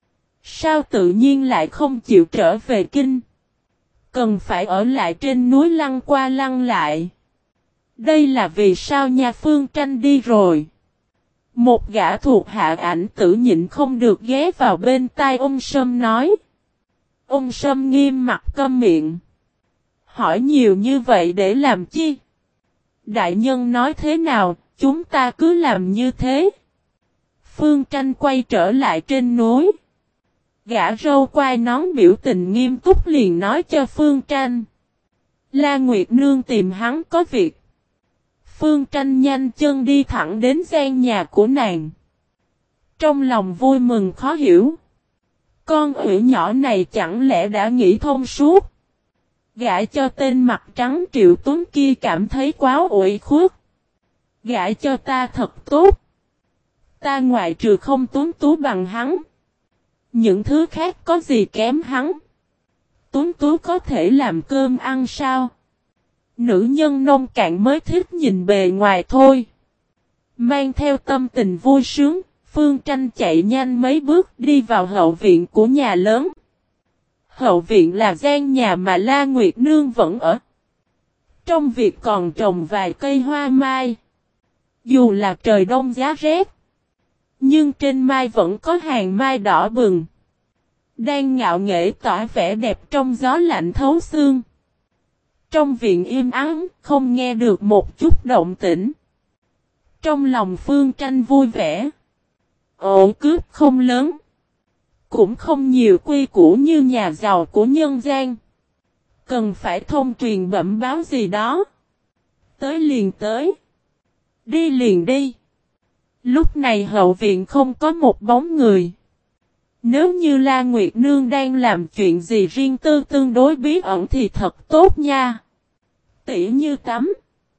S1: Sao tự nhiên lại không chịu trở về kinh? Cần phải ở lại trên núi lăn qua lăn lại. Đây là vì sao nha? Phương Tranh đi rồi. Một gã thuộc hạ Ảnh Tử nhịn không được ghé vào bên tai Ung Sâm nói. Ung Sâm nghiêm mặt câm miệng. Hỏi nhiều như vậy để làm chi? Đại nhân nói thế nào, chúng ta cứ làm như thế. Phương Tranh quay trở lại trên núi. Gã râu quai nón biểu tình nghiêm túc liền nói cho Phương Tranh. La Nguyệt Nương tìm hắn có việc. Phương Tranh nhanh chân đi thẳng đến gian nhà của nàng. Trong lòng vui mừng khó hiểu. Con ủy nhỏ này chẳng lẽ đã nghĩ thông suốt. Gã cho tên mặt trắng Triệu Tuấn kia cảm thấy quá ủy khuất. Gã cho ta thật tốt. Ta ngoại trừ không tuấn tú bằng hắn. Những thứ khác có gì kém hắn. Tuấn tú có thể làm cơm ăn sao? Nữ nhân nông cạn mới thích nhìn bề ngoài thôi. Mang theo tâm tình vui sướng, Phương Tranh chạy nhanh mấy bước đi vào hậu viện của nhà lớn. Hậu viện là gian nhà mà La Nguyệt Nương vẫn ở. Trong việc còn trồng vài cây hoa mai. Dù là trời đông giá rét, nhưng trên mai vẫn có hàng mai đỏ bừng. Đang ngạo nghễ tỏa vẻ đẹp trong gió lạnh thấu xương. Trong viện im ắng, không nghe được một chút động tĩnh. Trong lòng Phương Tranh vui vẻ. Ổ cướp không lớn. Cũng không nhiều quy củ như nhà giàu của nhân gian. Cần phải thông truyền bẩm báo gì đó. Tới liền tới. Đi liền đi. Lúc này hậu viện không có một bóng người. Nếu như La Nguyệt Nương đang làm chuyện gì riêng tư tương đối bí ẩn thì thật tốt nha. Tỉ như tắm.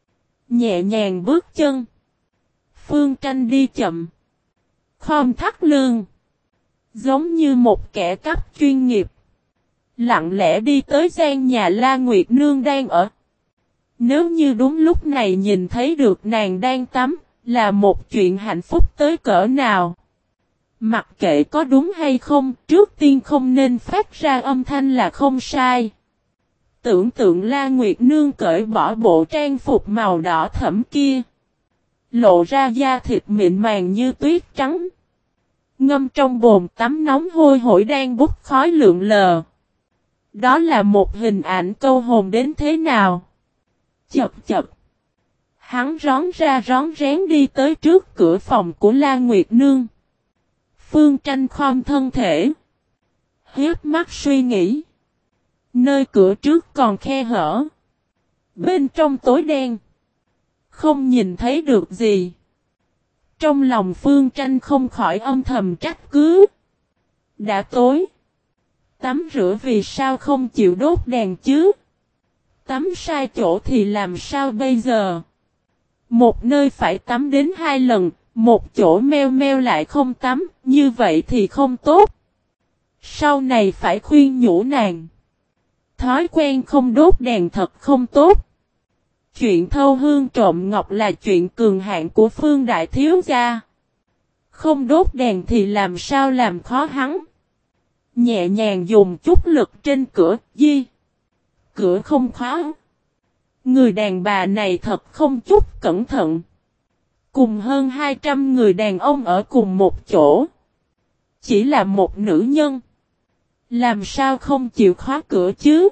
S1: Nhẹ nhàng bước chân. Phương Tranh đi chậm. Khom thắt lưng. Giống như một kẻ cắp chuyên nghiệp. Lặng lẽ đi tới gian nhà La Nguyệt Nương đang ở. Nếu như đúng lúc này nhìn thấy được nàng đang tắm, là một chuyện hạnh phúc tới cỡ nào. Mặc kệ có đúng hay không, trước tiên không nên phát ra âm thanh là không sai. Tưởng tượng La Nguyệt Nương cởi bỏ bộ trang phục màu đỏ thẫm kia. Lộ ra da thịt mịn màng như tuyết trắng. Ngâm trong bồn tắm nóng hôi hổi đang bốc khói lượn lờ. Đó là một hình ảnh câu hồn đến thế nào? Chập chập. Hắn rón ra rón rén đi tới trước cửa phòng của La Nguyệt Nương. Phương Tranh khom thân thể. Hiếp mắt suy nghĩ. Nơi cửa trước còn khe hở. Bên trong tối đen. Không nhìn thấy được gì. Trong lòng Phương Tranh không khỏi âm thầm trách cứ. Đã tối. Tắm rửa vì sao không chịu đốt đèn chứ? Tắm sai chỗ thì làm sao bây giờ? Một nơi phải tắm đến 2 lần, một chỗ meo meo lại không tắm, như vậy thì không tốt. Sau này phải khuyên nhủ nàng. Thói quen không đốt đèn thật không tốt. Chuyện thâu hương trộm ngọc là chuyện cường hạn của Phương Đại Thiếu Gia. Không đốt đèn thì làm sao làm khó hắn. Nhẹ nhàng dùng chút lực trên cửa, cửa không khóa. Người đàn bà này thật không chút cẩn thận. Cùng hơn 200 người đàn ông ở cùng một chỗ. Chỉ là một nữ nhân. Làm sao không chịu khóa cửa chứ?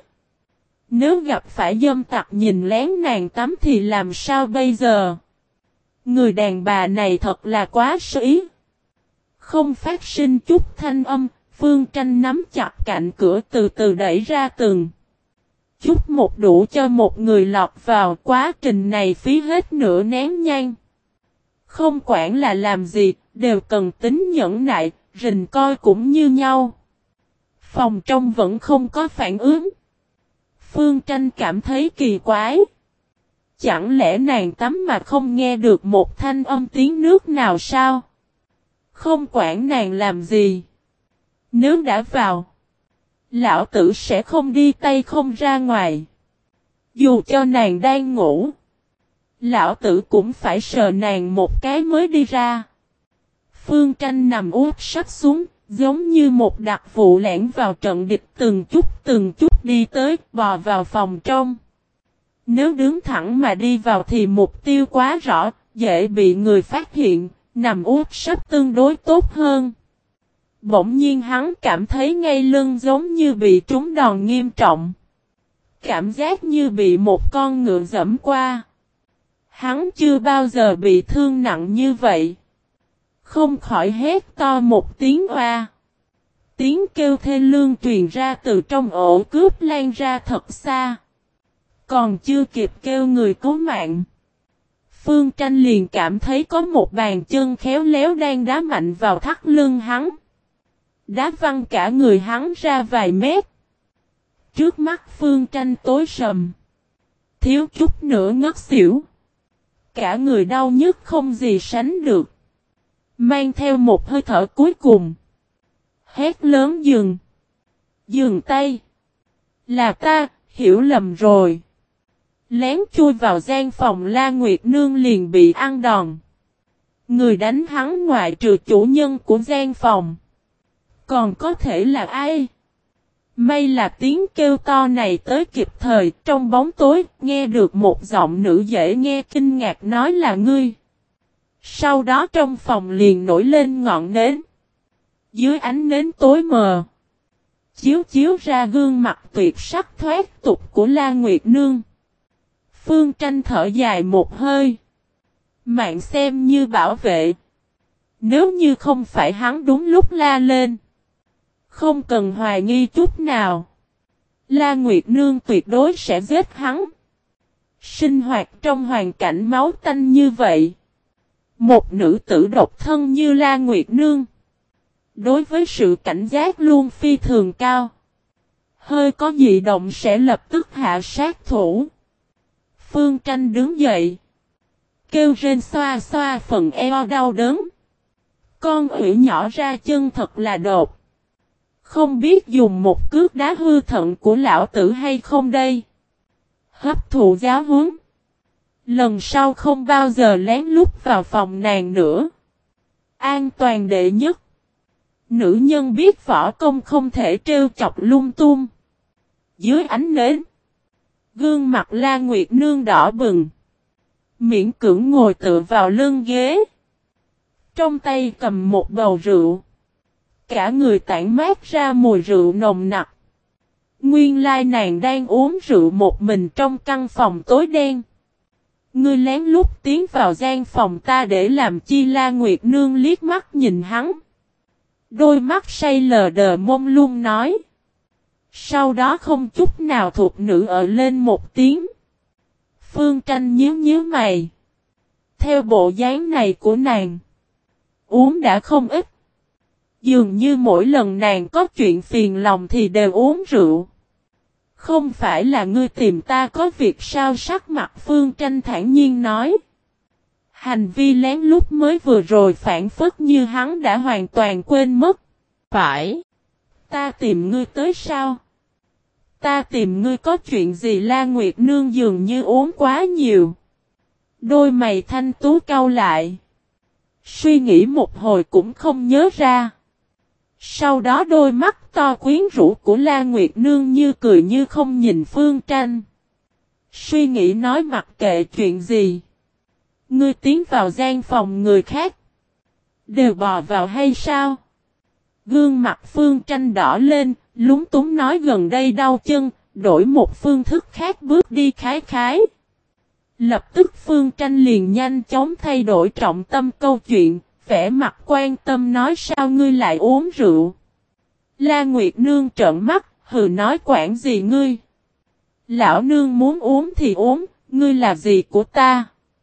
S1: Nếu gặp phải dâm tặc nhìn lén nàng tắm thì làm sao bây giờ? Người đàn bà này thật là quá sĩ. Không phát sinh chút thanh âm, Phương Tranh nắm chặt cạnh cửa từ từ đẩy ra từng. Chút một đủ cho một người lọt vào, quá trình này phí hết nửa nén nhang. Không quản là làm gì, đều cần tính nhẫn nại, rình coi cũng như nhau. Phòng trong vẫn không có phản ứng. Phương Tranh cảm thấy kỳ quái. Chẳng lẽ nàng tắm mà không nghe được một thanh âm tiếng nước nào sao? Không quản nàng làm gì. Nếu đã vào, lão tử sẽ không đi tay không ra ngoài. Dù cho nàng đang ngủ, lão tử cũng phải sờ nàng một cái mới đi ra. Phương Tranh nằm úp sắp xuống, giống như một đặc vụ lẻn vào trận địch từng chút đi tới, bò vào phòng trong. Nếu đứng thẳng mà đi vào thì mục tiêu quá rõ, dễ bị người phát hiện, nằm úp sắp tương đối tốt hơn. Bỗng nhiên hắn cảm thấy ngay lưng giống như bị trúng đòn nghiêm trọng. Cảm giác như bị một con ngựa giẫm qua. Hắn chưa bao giờ bị thương nặng như vậy. Không khỏi hét to một tiếng oa. Tiếng kêu thê lương truyền ra từ trong ổ cướp lan ra thật xa. Còn chưa kịp kêu người cứu mạng. Phương Tranh liền cảm thấy có một bàn chân khéo léo đang đá mạnh vào thắt lưng hắn. Đá văng cả người hắn ra vài mét. Trước mắt Phương Tranh tối sầm. Thiếu chút nữa ngất xỉu. Cả người đau nhức không gì sánh được. Mang theo một hơi thở cuối cùng. Hét lớn dừng. Dừng tay. Là ta, hiểu lầm rồi. Lén chui vào gian phòng La Nguyệt Nương liền bị ăn đòn. Người đánh hắn ngoại trừ chủ nhân của gian phòng. Còn có thể là ai? May là tiếng kêu to này tới kịp thời, trong bóng tối, nghe được một giọng nữ dễ nghe kinh ngạc nói là ngươi. Sau đó trong phòng liền nổi lên ngọn nến. Dưới ánh nến tối mờ, chiếu ra gương mặt tuyệt sắc thoát tục của La Nguyệt Nương. Phương Tranh thở dài một hơi. Mạng xem như bảo vệ. Nếu như không phải hắn đúng lúc la lên. Không cần hoài nghi chút nào. La Nguyệt Nương tuyệt đối sẽ giết hắn. Sinh hoạt trong hoàn cảnh máu tanh như vậy. Một nữ tử độc thân như La Nguyệt Nương. Đối với sự cảnh giác luôn phi thường cao. Hơi có dị động sẽ lập tức hạ sát thủ. Phương Tranh đứng dậy. Kêu rên xoa xoa phần eo đau đớn. Con ủy nhỏ ra chân thật là đột. Không biết dùng một cước đá hư thận của lão tử hay không đây. Hấp thụ giáo huấn. Lần sau không bao giờ lén lút vào phòng nàng nữa. An toàn đệ nhất. Nữ nhân biết võ công không thể trêu chọc lung tung. Dưới ánh nến. Gương mặt La Nguyệt Nương đỏ bừng. Miễn cưỡng ngồi tựa vào lưng ghế. Trong tay cầm một bầu rượu. cả người tản mát ra mùi rượu nồng nặc. Nguyên lai nàng đang uống rượu một mình trong căn phòng tối đen. Ngươi lén lút tiến vào gian phòng ta để làm chi? La Nguyệt Nương liếc mắt nhìn hắn. Đôi mắt say lờ đờ mông lung nói. Sau đó không chút nào thuộc nữ ở lên một tiếng. Phương Tranh nhíu nhíu mày. Theo bộ dáng này của nàng, uống đã không ít. Dường như mỗi lần nàng có chuyện phiền lòng thì đều uống rượu. Không phải là ngươi tìm ta có việc sao? Sắc mặt Phương Tranh thản nhiên nói. Hành vi lén lút mới vừa rồi phản phất như hắn đã hoàn toàn quên mất. Phải. Ta tìm ngươi tới sao? Ta tìm ngươi có chuyện gì? La Nguyệt Nương dường như uống quá nhiều. Đôi mày thanh tú cau lại. Suy nghĩ một hồi cũng không nhớ ra. Sau đó đôi mắt to quyến rũ của La Nguyệt Nương như cười như không nhìn Phương Tranh. Suy nghĩ nói mặc kệ chuyện gì. Ngươi tiến vào gian phòng người khác. Đều bò vào hay sao? Gương mặt Phương Tranh đỏ lên, lúng túng nói gần đây đau chân, đổi một phương thức khác bước đi khái khái. Lập tức Phương Tranh liền nhanh chóng thay đổi trọng tâm câu chuyện, vẻ mặt quan tâm nói sao ngươi lại uống rượu. La Nguyệt Nương trợn mắt, hừ nói quản gì ngươi. Lão nương muốn uống thì uống, ngươi là gì của ta?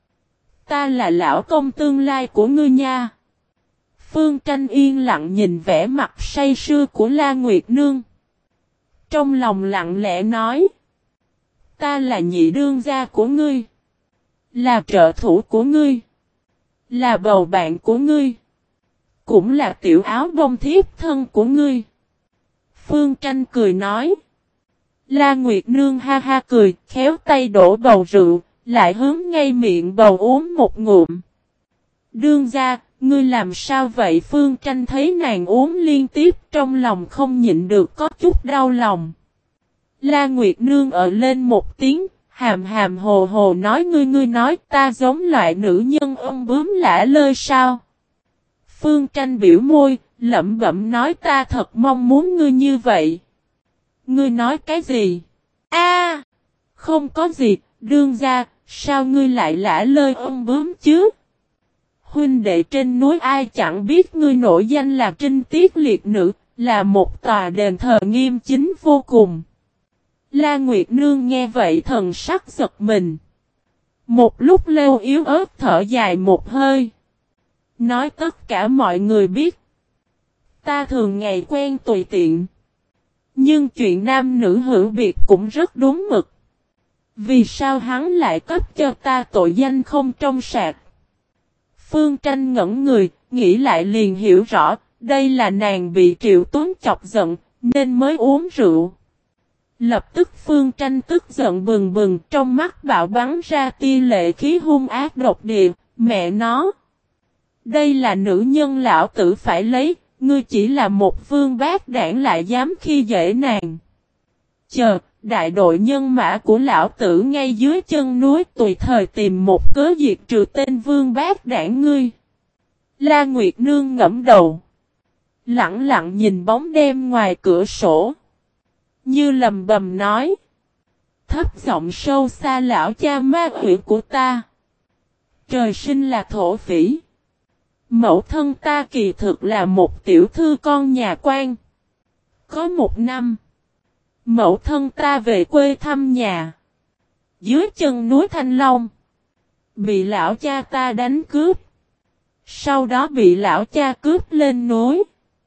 S1: Ta là lão công tương lai của ngươi nha. Phương Tranh yên lặng nhìn vẻ mặt say sưa của La Nguyệt Nương. Trong lòng lặng lẽ nói. Ta là nhị đương gia của ngươi. Là trợ thủ của ngươi. Là bầu bạn của ngươi. Cũng là tiểu áo bông thiếp thân của ngươi. Phương Tranh cười nói. La Nguyệt Nương ha ha cười, khéo tay đổ bầu rượu, lại hướng ngay miệng bầu uống một ngụm. Đương gia, ngươi làm sao vậy? Phương Tranh thấy nàng uống liên tiếp trong lòng không nhịn được có chút đau lòng. La Nguyệt Nương ở lên một tiếng, hàm hàm hồ hồ nói ngươi nói ta giống loại nữ nhân ôm bướm lả lơi sao? Phương Tranh biểu môi, lẩm bẩm nói ta thật mong muốn ngươi như vậy. Ngươi nói cái gì? A, không có gì, đương gia, sao ngươi lại lả lơi ôm bướm chứ? Huynh đệ trên núi ai chẳng biết ngươi nổi danh là trinh tiết liệt nữ, là một tòa đền thờ nghiêm chính vô cùng. La Nguyệt Nương nghe vậy thần sắc giật mình. Một lúc lâu yếu ớt thở dài một hơi. Nói tất cả mọi người biết. Ta thường ngày quen tùy tiện. Nhưng chuyện nam nữ hữu biệt cũng rất đúng mực. Vì sao hắn lại cấp cho ta tội danh không trong sạch? Phương Tranh ngẩn người, nghĩ lại liền hiểu rõ, đây là nàng bị Triệu Tuấn chọc giận, nên mới uống rượu. Lập tức Phương Tranh tức giận bừng bừng, trong mắt bạo bắn ra tia lệ khí hung ác độc địa, mẹ nó. Đây là nữ nhân lão tử phải lấy, ngươi chỉ là một vương bát đảng lại dám khi dễ nàng. Chờ, đại đội nhân mã của lão tử ngay dưới chân núi tùy thời tìm một cớ diệt trừ tên vương bát đảng ngươi. La Nguyệt Nương ngẫm đầu. Lặng lặng nhìn bóng đêm ngoài cửa sổ. Như lầm bầm nói. Thấp giọng sâu xa lão cha ma quỷ của ta. Trời sinh là thổ phỉ. Mẫu thân ta kỳ thực là một tiểu thư con nhà quan. Có một năm. Mẫu thân ta về quê thăm nhà. Dưới chân núi Thanh Long. Bị lão cha ta đánh cướp. Sau đó bị lão cha cướp lên núi.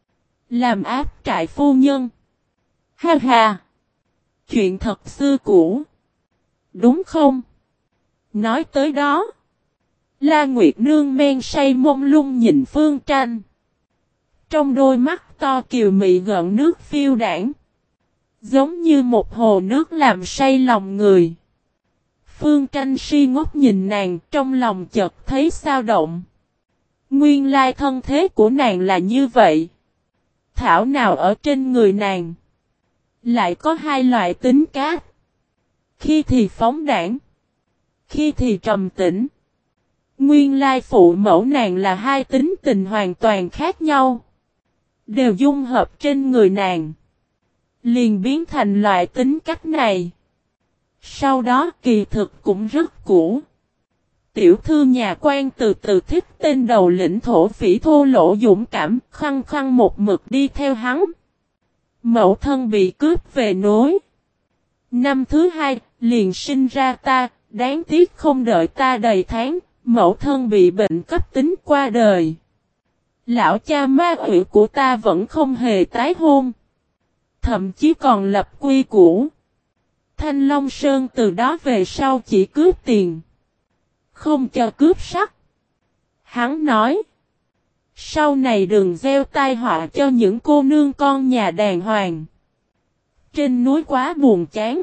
S1: Làm áp trại phu nhân. Ha ha. Chuyện thật xưa cũ. Đúng không? Nói tới đó. La Nguyệt Nương men say mông lung nhìn Phương Tranh. Trong đôi mắt to kiều mị gợn nước phiêu đảng. Giống như một hồ nước làm say lòng người. Phương Tranh si ngốc nhìn nàng trong lòng chợt thấy sao động. Nguyên lai thân thế của nàng là như vậy. Thảo nào ở trên người nàng. Lại có hai loại tính cát. Khi thì phóng đảng. Khi thì trầm tĩnh. Nguyên lai phụ mẫu nàng là hai tính tình hoàn toàn khác nhau. đều dung hợp trên người nàng. Liền biến thành loại tính cách này. Sau đó kỳ thực cũng rất cũ. Tiểu thư nhà quan từ từ thích tên đầu lĩnh thổ phỉ thô lỗ dũng cảm, khăng khăng một mực đi theo hắn. Mẫu thân bị cướp về nối. Năm thứ hai, liền sinh ra ta, đáng tiếc không đợi ta đầy tháng, mẫu thân bị bệnh cấp tính qua đời. Lão cha ma quỷ của ta vẫn không hề tái hôn. Thậm chí còn lập quy củ. Thanh Long Sơn từ đó về sau chỉ cướp tiền. Không cho cướp sắc. Hắn nói. Sau này đừng gieo tai họa cho những cô nương con nhà đàng hoàng. Trên núi quá buồn chán.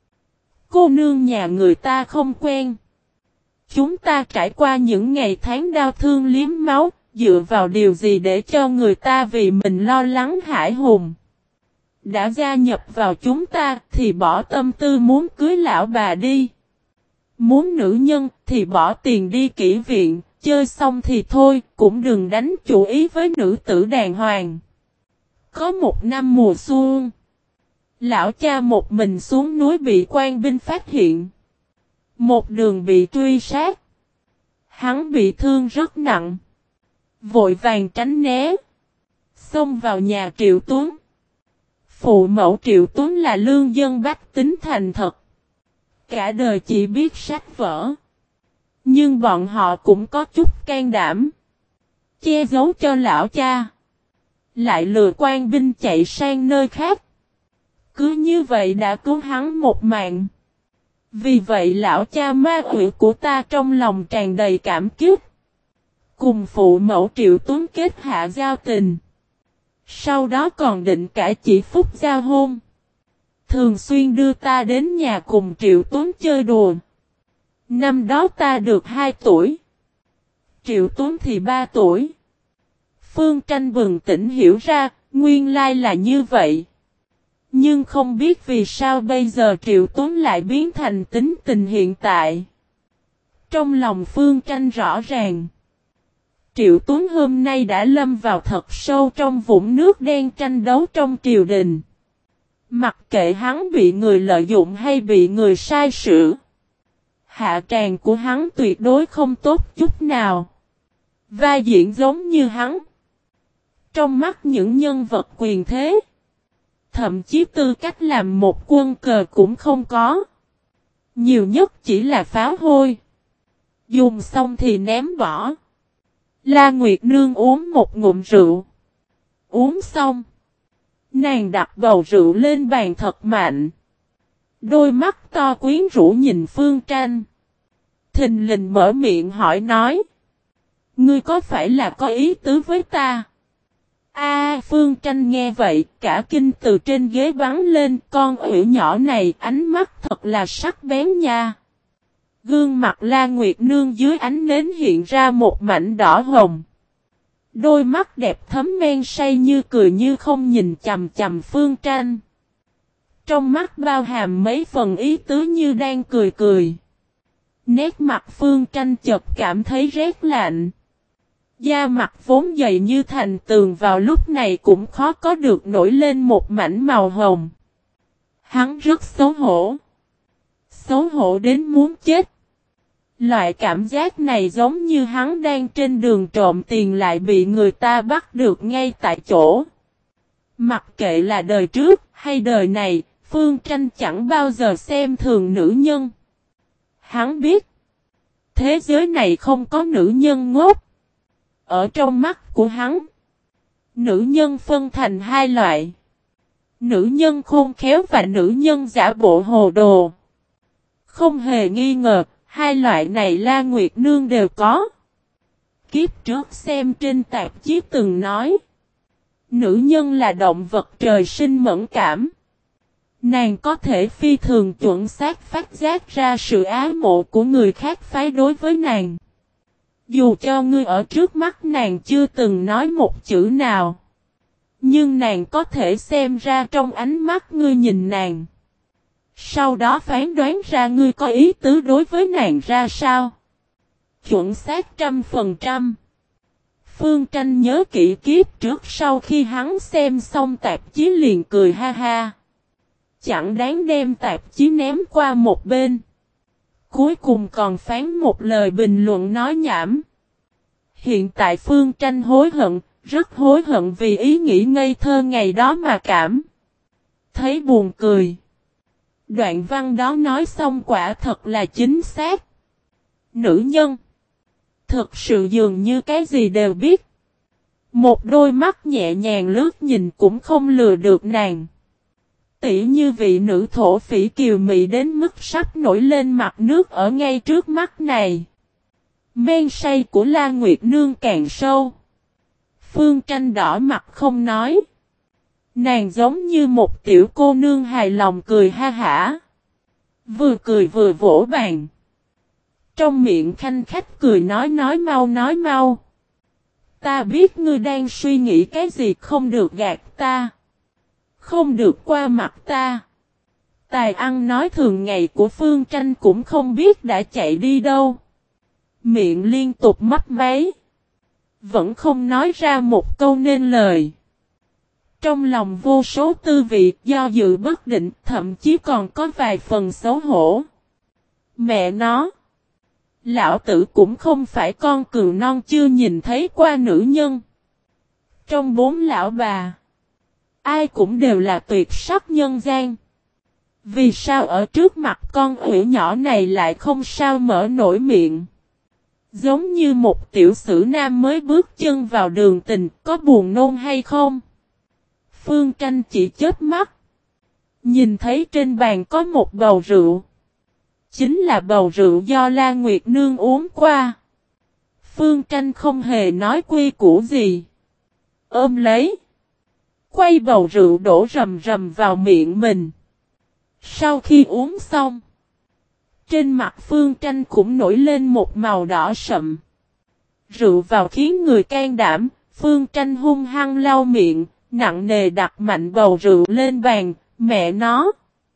S1: Cô nương nhà người ta không quen. Chúng ta trải qua những ngày tháng đau thương liếm máu. Dựa vào điều gì để cho người ta vì mình lo lắng hãi hùng. Đã gia nhập vào chúng ta thì bỏ tâm tư muốn cưới lão bà đi. Muốn nữ nhân thì bỏ tiền đi kỹ viện, chơi xong thì thôi, cũng đừng đánh chủ ý với nữ tử đàng hoàng. Có một năm mùa xuân, lão cha một mình xuống núi bị quan binh phát hiện. Một đường bị truy sát. Hắn bị thương rất nặng. Vội vàng tránh né. Xông vào nhà Triệu Tuấn. Phụ mẫu Triệu Tuấn là lương dân bách tính thành thật. Cả đời chỉ biết sách vở. Nhưng bọn họ cũng có chút can đảm. Che giấu cho lão cha. Lại lừa quan binh chạy sang nơi khác. Cứ như vậy đã cứu hắn một mạng. Vì vậy lão cha ma quỷ của ta trong lòng tràn đầy cảm kích. Cùng phụ mẫu Triệu Tuấn kết hạ giao tình. Sau đó còn định cả chỉ phúc giao hôn. Thường xuyên đưa ta đến nhà cùng Triệu Tuấn chơi đùa. Năm đó ta được 2 tuổi. Triệu Tuấn thì 3 tuổi. Phương Tranh bừng tỉnh hiểu ra, nguyên lai là như vậy. Nhưng không biết vì sao bây giờ Triệu Tuấn lại biến thành tính tình hiện tại. Trong lòng Phương Tranh rõ ràng. Triệu Tuấn hôm nay đã lâm vào thật sâu trong vũng nước đen tranh đấu trong triều đình. Mặc kệ hắn bị người lợi dụng hay bị người sai sử. Hạ tràng của hắn tuyệt đối không tốt chút nào. Vai diễn giống như hắn. Trong mắt những nhân vật quyền thế. Thậm chí tư cách làm một quân cờ cũng không có. Nhiều nhất chỉ là pháo hôi. Dùng xong thì ném bỏ. La Nguyệt Nương uống một ngụm rượu. Uống xong. Nàng đặt bầu rượu lên bàn thật mạnh. Đôi mắt to quyến rũ nhìn Phương Tranh. Thình lình mở miệng hỏi nói. Ngươi có phải là có ý tứ với ta? Phương Tranh nghe vậy, cả kinh từ trên ghế bắn lên, con ủy nhỏ này ánh mắt thật là sắc bén nha. Gương mặt La Nguyệt Nương dưới ánh nến hiện ra một mảnh đỏ hồng. Đôi mắt đẹp thấm men say như cười như không nhìn chằm chằm Phương Tranh. Trong mắt bao hàm mấy phần ý tứ như đang cười cười. Nét mặt Phương Tranh chợt cảm thấy rét lạnh. Da mặt vốn dày như thành tường vào lúc này cũng khó có được nổi lên một mảnh màu hồng. Hắn rất xấu hổ. Xấu hổ đến muốn chết. Loại cảm giác này giống như hắn đang trên đường trộm tiền lại bị người ta bắt được ngay tại chỗ. Mặc kệ là đời trước hay đời này, Phương Tranh chẳng bao giờ xem thường nữ nhân. Hắn biết, thế giới này không có nữ nhân ngốc. Ở trong mắt của hắn, nữ nhân phân thành 2 loại. Nữ nhân khôn khéo và nữ nhân giả bộ hồ đồ. Không hề nghi ngờ, 2 loại này La Nguyệt Nương đều có. Kiếp trước xem trên tạp chí từng nói. Nữ nhân là động vật trời sinh mẫn cảm. Nàng có thể phi thường chuẩn xác phát giác ra sự ái mộ của người khác phái đối với nàng. Dù cho ngươi ở trước mắt nàng chưa từng nói một chữ nào. Nhưng nàng có thể xem ra trong ánh mắt ngươi nhìn nàng. Sau đó phán đoán ra ngươi có ý tứ đối với nàng ra sao. Chuẩn xác 100%. Phương Tranh nhớ kỹ kiếp trước sau khi hắn xem xong tạp chí liền cười ha ha. Chẳng đáng đem tạp chí ném qua một bên. Cuối cùng còn phán một lời bình luận nói nhảm. Hiện tại Phương Tranh hối hận, rất hối hận vì ý nghĩ ngây thơ ngày đó mà cảm thấy buồn cười. Đoạn văn đó nói xong quả thật là chính xác. Nữ nhân thực sự dường như cái gì đều biết. Một đôi mắt nhẹ nhàng lướt nhìn cũng không lừa được nàng. Tỉ như vị nữ thổ phỉ kiều mị đến mức sắp nổi lên mặt nước ở ngay trước mắt này. Men say của La Nguyệt Nương càng sâu. Phương Tranh đỏ mặt không nói. Nàng giống như một tiểu cô nương hài lòng cười ha hả. Vừa cười vừa vỗ bàn. Trong miệng khanh khách cười nói nói mau. Ta biết ngươi đang suy nghĩ cái gì không được gạt ta. Không được qua mặt ta. Tài ăn nói thường ngày của Phương Tranh cũng không biết đã chạy đi đâu. Miệng liên tục mấp máy. Vẫn không nói ra một câu nên lời. Trong lòng vô số tư vị do dự bất định, thậm chí còn có vài phần xấu hổ. Mẹ nó. Lão tử cũng không phải con cừu non chưa nhìn thấy qua nữ nhân. Trong bốn lão bà, ai cũng đều là tuyệt sắc nhân gian. Vì sao ở trước mặt con ủy nhỏ này lại không sao mở nổi miệng? Giống như một tiểu sử nam mới bước chân vào đường tình, có buồn nôn hay không? Phương Tranh chỉ chớp mắt. Nhìn thấy trên bàn có một bầu rượu. Chính là bầu rượu do La Nguyệt Nương uống qua. Phương Tranh không hề nói quy củ gì. Ôm lấy. Quay bầu rượu đổ rầm rầm vào miệng mình. Sau khi uống xong. Trên mặt Phương Tranh cũng nổi lên một màu đỏ sậm. Rượu vào khiến người can đảm. Phương Tranh hung hăng lau miệng. Nặng nề đặt mạnh bầu rượu lên bàn. Mẹ nó.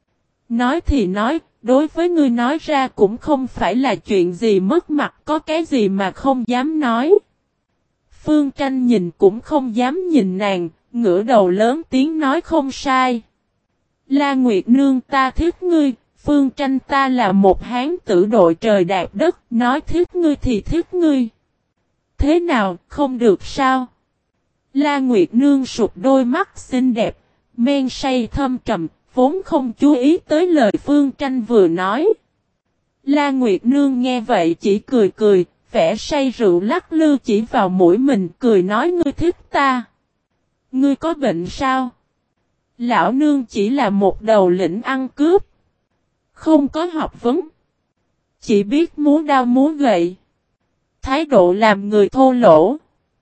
S1: Nói thì nói. Đối với ngươi nói ra cũng không phải là chuyện gì mất mặt, có cái gì mà không dám nói. Phương Tranh nhìn cũng không dám nhìn nàng, ngửa đầu lớn tiếng nói không sai. La Nguyệt Nương ta thích ngươi, Phương Tranh ta là một hán tử đội trời đạp đất, nói thích ngươi thì thích ngươi. Thế nào, không được sao? La Nguyệt Nương sụp đôi mắt xinh đẹp, men say thâm trầm. Vốn không chú ý tới lời Phương Tranh vừa nói. La Nguyệt Nương nghe vậy chỉ cười cười, vẻ say rượu lắc lư chỉ vào mũi mình cười nói ngươi thích ta. Ngươi có bệnh sao? Lão nương chỉ là một đầu lĩnh ăn cướp. Không có học vấn. Chỉ biết múa đao múa gậy. Thái độ làm người thô lỗ.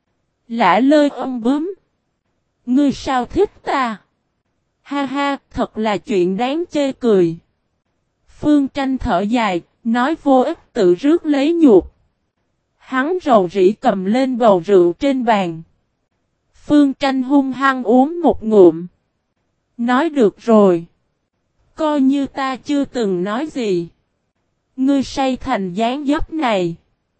S1: Lả lơi ong bướm. Ngươi sao thích ta? Ha ha, thật là chuyện đáng chê cười. Phương Tranh thở dài, nói vô ích tự rước lấy nhục. Hắn rầu rĩ cầm lên bầu rượu trên bàn. Phương Tranh hung hăng uống một ngụm. Nói được rồi. Coi như ta chưa từng nói gì. Ngươi say thành dáng dấp này.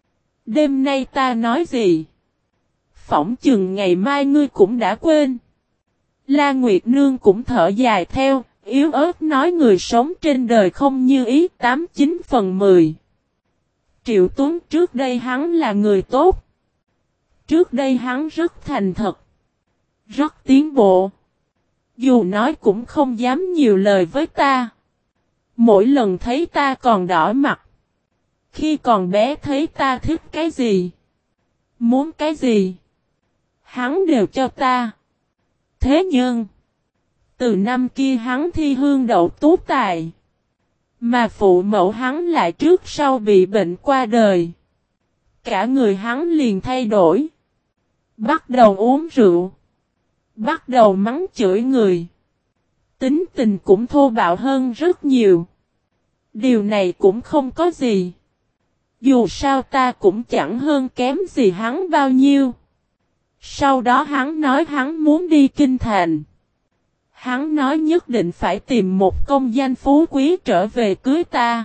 S1: Đêm nay ta nói gì? Phỏng chừng ngày mai ngươi cũng đã quên. La Nguyệt Nương cũng thở dài theo, yếu ớt nói người sống trên đời không như ý 89 phần 10. Triệu Tuấn trước đây hắn là người tốt. Trước đây hắn rất thành thật. Rất tiến bộ. Dù nói cũng không dám nhiều lời với ta. Mỗi lần thấy ta còn đỏ mặt. Khi còn bé thấy ta thích cái gì. Muốn cái gì. Hắn đều cho ta. Thế nhưng, từ năm kia hắn thi hương đậu tú tài. Mà phụ mẫu hắn lại trước sau bị bệnh qua đời. Cả người hắn liền thay đổi. Bắt đầu uống rượu. Bắt đầu mắng chửi người. Tính tình cũng thô bạo hơn rất nhiều. Điều này cũng không có gì. Dù sao ta cũng chẳng hơn kém gì hắn bao nhiêu. Sau đó hắn nói hắn muốn đi kinh thành. Hắn nói nhất định phải tìm một công danh phú quý trở về cưới ta.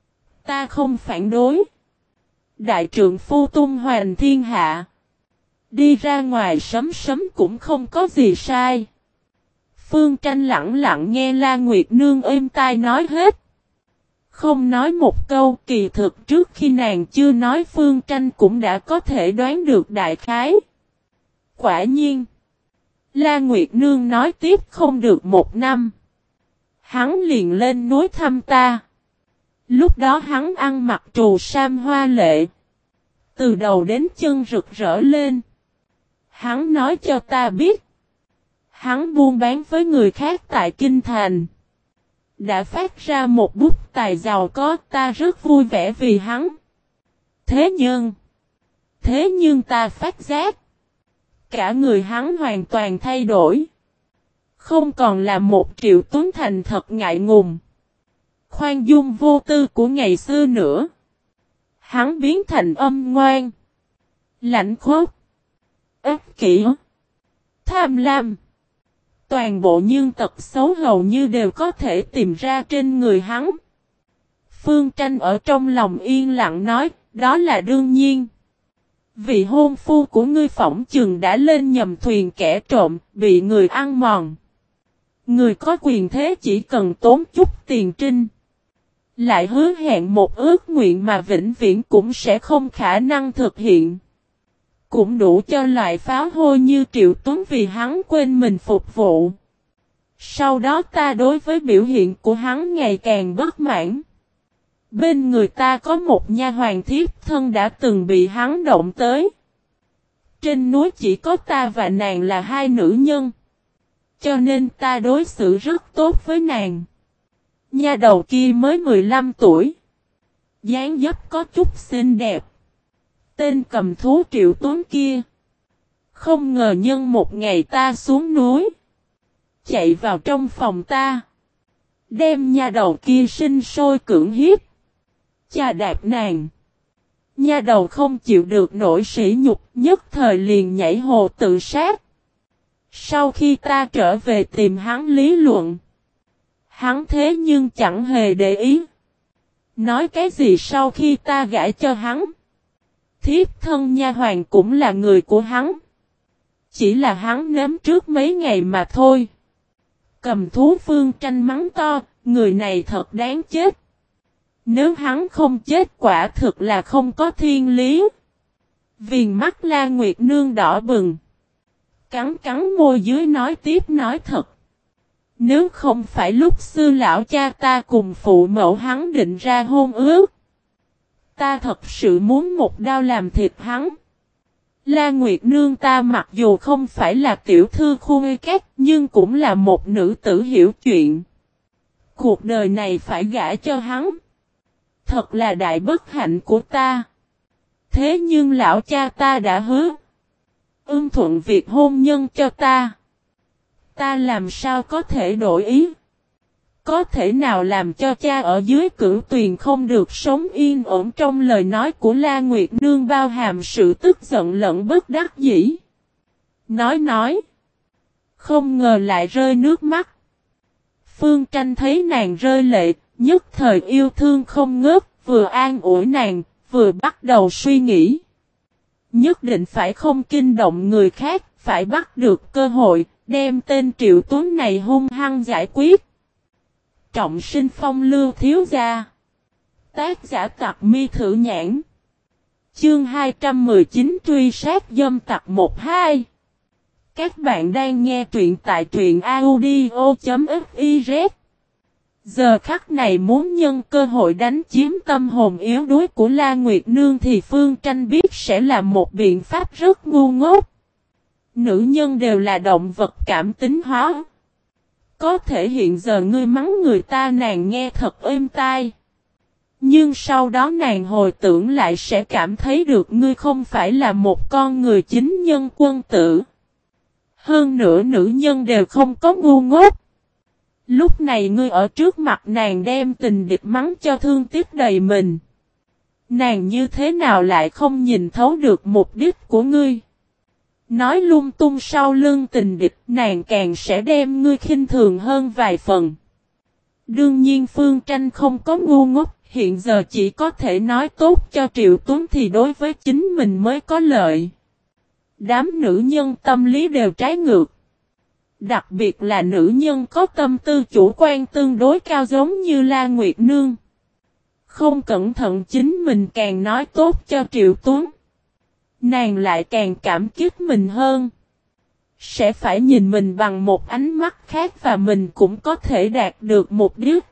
S1: Ta không phản đối. Đại trượng phu tung hoành thiên hạ. Đi ra ngoài sấm sấm cũng không có gì sai. Phương Tranh lặng lặng nghe La Nguyệt Nương êm tai nói hết. Không nói một câu, kỳ thực trước khi nàng chưa nói Phương Tranh cũng đã có thể đoán được đại khái. Quả nhiên. La Nguyệt Nương nói tiếp không được 1 năm. Hắn liền lên núi thăm ta. Lúc đó hắn ăn mặc trù sam hoa lệ. Từ đầu đến chân rực rỡ lên. Hắn nói cho ta biết. Hắn buôn bán với người khác tại Kinh Thành. Đã phát ra một bút tài giàu có, ta rất vui vẻ vì hắn. Thế nhưng ta phát giác. Cả người hắn hoàn toàn thay đổi. Không còn là một Triệu Tuấn thành thật ngại ngùng. Khoan dung vô tư của ngày xưa nữa. Hắn biến thành âm ngoan. Lạnh khốc. Ích kỷ. Tham lam. Toàn bộ nhân tật xấu hầu như đều có thể tìm ra trên người hắn. Phương Tranh ở trong lòng yên lặng nói, đó là đương nhiên. Vị hôn phu của ngươi phỏng chừng đã lên nhầm thuyền kẻ trộm, bị người ăn mòn. Người có quyền thế chỉ cần tốn chút tiền trinh. Lại hứa hẹn một ước nguyện mà vĩnh viễn cũng sẽ không khả năng thực hiện. Cũng đủ cho loại pháo hôi như Triệu Tuấn vì hắn quên mình phục vụ. Sau đó ta đối với biểu hiện của hắn ngày càng bất mãn. Bên người ta có một nha hoàn thiếp thân đã từng bị hắn động tới. Trên núi chỉ có ta và nàng là hai nữ nhân. Cho nên ta đối xử rất tốt với nàng. Nha đầu kia mới 15 tuổi. Dáng dấp có chút xinh đẹp. Tên cầm thú Triệu Tuấn kia. Không ngờ nhân một ngày ta xuống núi. Chạy vào trong phòng ta. Đem nha đầu kia sinh sôi cưỡng hiếp. Chà đạp nàng. Nha đầu không chịu được nỗi sỉ nhục, nhất thời liền nhảy hồ tự sát. Sau khi ta trở về tìm hắn lý luận. Hắn thế nhưng chẳng hề để ý. Nói cái gì sau khi ta gả cho hắn. Thiếp thân nha hoàn cũng là người của hắn. Chỉ là hắn nếm trước mấy ngày mà thôi. Cầm thú Phương Tranh mắng to, người này thật đáng chết. Nếu hắn không chết quả thực là không có thiên lý. Viền mắt La Nguyệt Nương đỏ bừng. Cắn cắn môi dưới nói tiếp nói thật. Nếu không phải lúc xưa lão cha ta cùng phụ mẫu hắn định ra hôn ước. Ta thật sự muốn một đao làm thịt hắn. La Nguyệt Nương ta mặc dù không phải là tiểu thư khuê các nhưng cũng là một nữ tử hiểu chuyện. Cuộc đời này phải gả cho hắn. Thật là đại bất hạnh của ta. Thế nhưng lão cha ta đã hứa. Ưng thuận việc hôn nhân cho ta. Ta làm sao có thể đổi ý. Có thể nào làm cho cha ở dưới cửu tuyền không được sống yên ổn. Trong lời nói của La Nguyệt Nương bao hàm sự tức giận lẫn bất đắc dĩ. Nói. Không ngờ lại rơi nước mắt. Phương Tranh thấy nàng rơi lệ, nhất thời yêu thương không ngớt, vừa an ủi nàng, vừa bắt đầu suy nghĩ. Nhất định phải không kinh động người khác, phải bắt được cơ hội, đem tên Triệu Tuấn này hung hăng giải quyết. Trọng sinh phong lưu thiếu gia. Tác giả Tặc Mi Thử Nhãn. Chương 219 truy sát dâm tặc 1-2. Các bạn đang nghe truyện tại truyện audio.fiz. Giờ khắc này muốn nhân cơ hội đánh chiếm tâm hồn yếu đuối của La Nguyệt Nương thì Phương Tranh biết sẽ là một biện pháp rất ngu ngốc. Nữ nhân đều là động vật cảm tính hóa. Có thể hiện giờ ngươi mắng người ta nàng nghe thật êm tai. Nhưng sau đó nàng hồi tưởng lại sẽ cảm thấy được ngươi không phải là một con người chính nhân quân tử. Hơn nữa nữ nhân đều không có ngu ngốc. Lúc này ngươi ở trước mặt nàng đem tình địch mắng cho thương tiếc đầy mình. Nàng như thế nào lại không nhìn thấu được mục đích của ngươi. Nói lung tung sau lưng tình địch nàng càng sẽ đem ngươi khinh thường hơn vài phần. Đương nhiên Phương Tranh không có ngu ngốc, hiện giờ chỉ có thể nói tốt cho Triệu Tuấn thì đối với chính mình mới có lợi. Đám nữ nhân tâm lý đều trái ngược. Đặc biệt là nữ nhân có tâm tư chủ quan tương đối cao giống như La Nguyệt Nương. Không cẩn thận chính mình càng nói tốt cho Triệu Tuấn. Nàng lại càng cảm kích mình hơn. Sẽ phải nhìn mình bằng một ánh mắt khác và mình cũng có thể đạt được mục đích.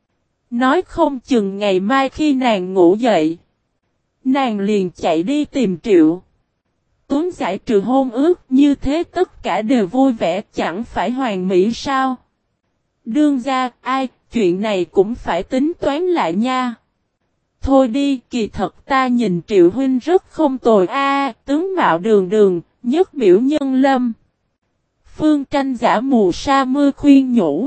S1: Nói không chừng ngày mai khi nàng ngủ dậy. Nàng liền chạy đi tìm Triệu Tuấn giải trừ hôn ước, như thế tất cả đều vui vẻ, chẳng phải hoàn mỹ sao? Đương gia, ai, chuyện này cũng phải tính toán lại nha. Thôi đi, kỳ thật ta nhìn Triệu huynh rất không tồi a, tướng mạo đường đường, nhất biểu nhân lâm. Phương Tranh giả mù sa mưa khuyên nhủ.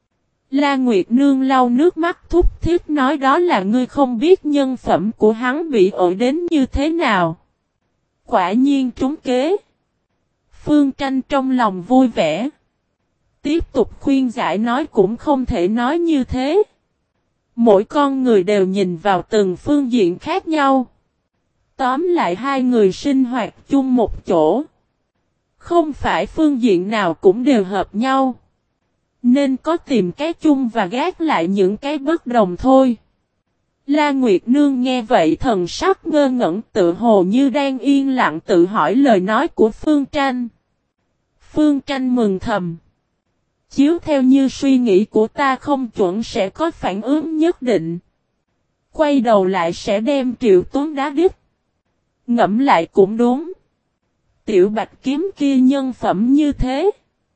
S1: La Nguyệt Nương lau nước mắt thúc thiết nói đó là ngươi không biết nhân phẩm của hắn bị ổi đến như thế nào. Quả nhiên trúng kế. Phương Tranh trong lòng vui vẻ. Tiếp tục khuyên giải nói cũng không thể nói như thế. Mỗi con người đều nhìn vào từng phương diện khác nhau. Tóm lại hai người sinh hoạt chung một chỗ. Không phải phương diện nào cũng đều hợp nhau. Nên có tìm cái chung và gác lại những cái bất đồng thôi. La Nguyệt Nương nghe vậy thần sắc ngơ ngẩn tự hồ như đang yên lặng tự hỏi lời nói của Phương Tranh. Phương Tranh mừng thầm. Chiếu theo như suy nghĩ của ta không chuẩn sẽ có phản ứng nhất định. Quay đầu lại sẽ đem Triệu Tuấn đá đít. Ngẫm lại cũng đúng. Tiểu Bạch Kiếm kia nhân phẩm như thế.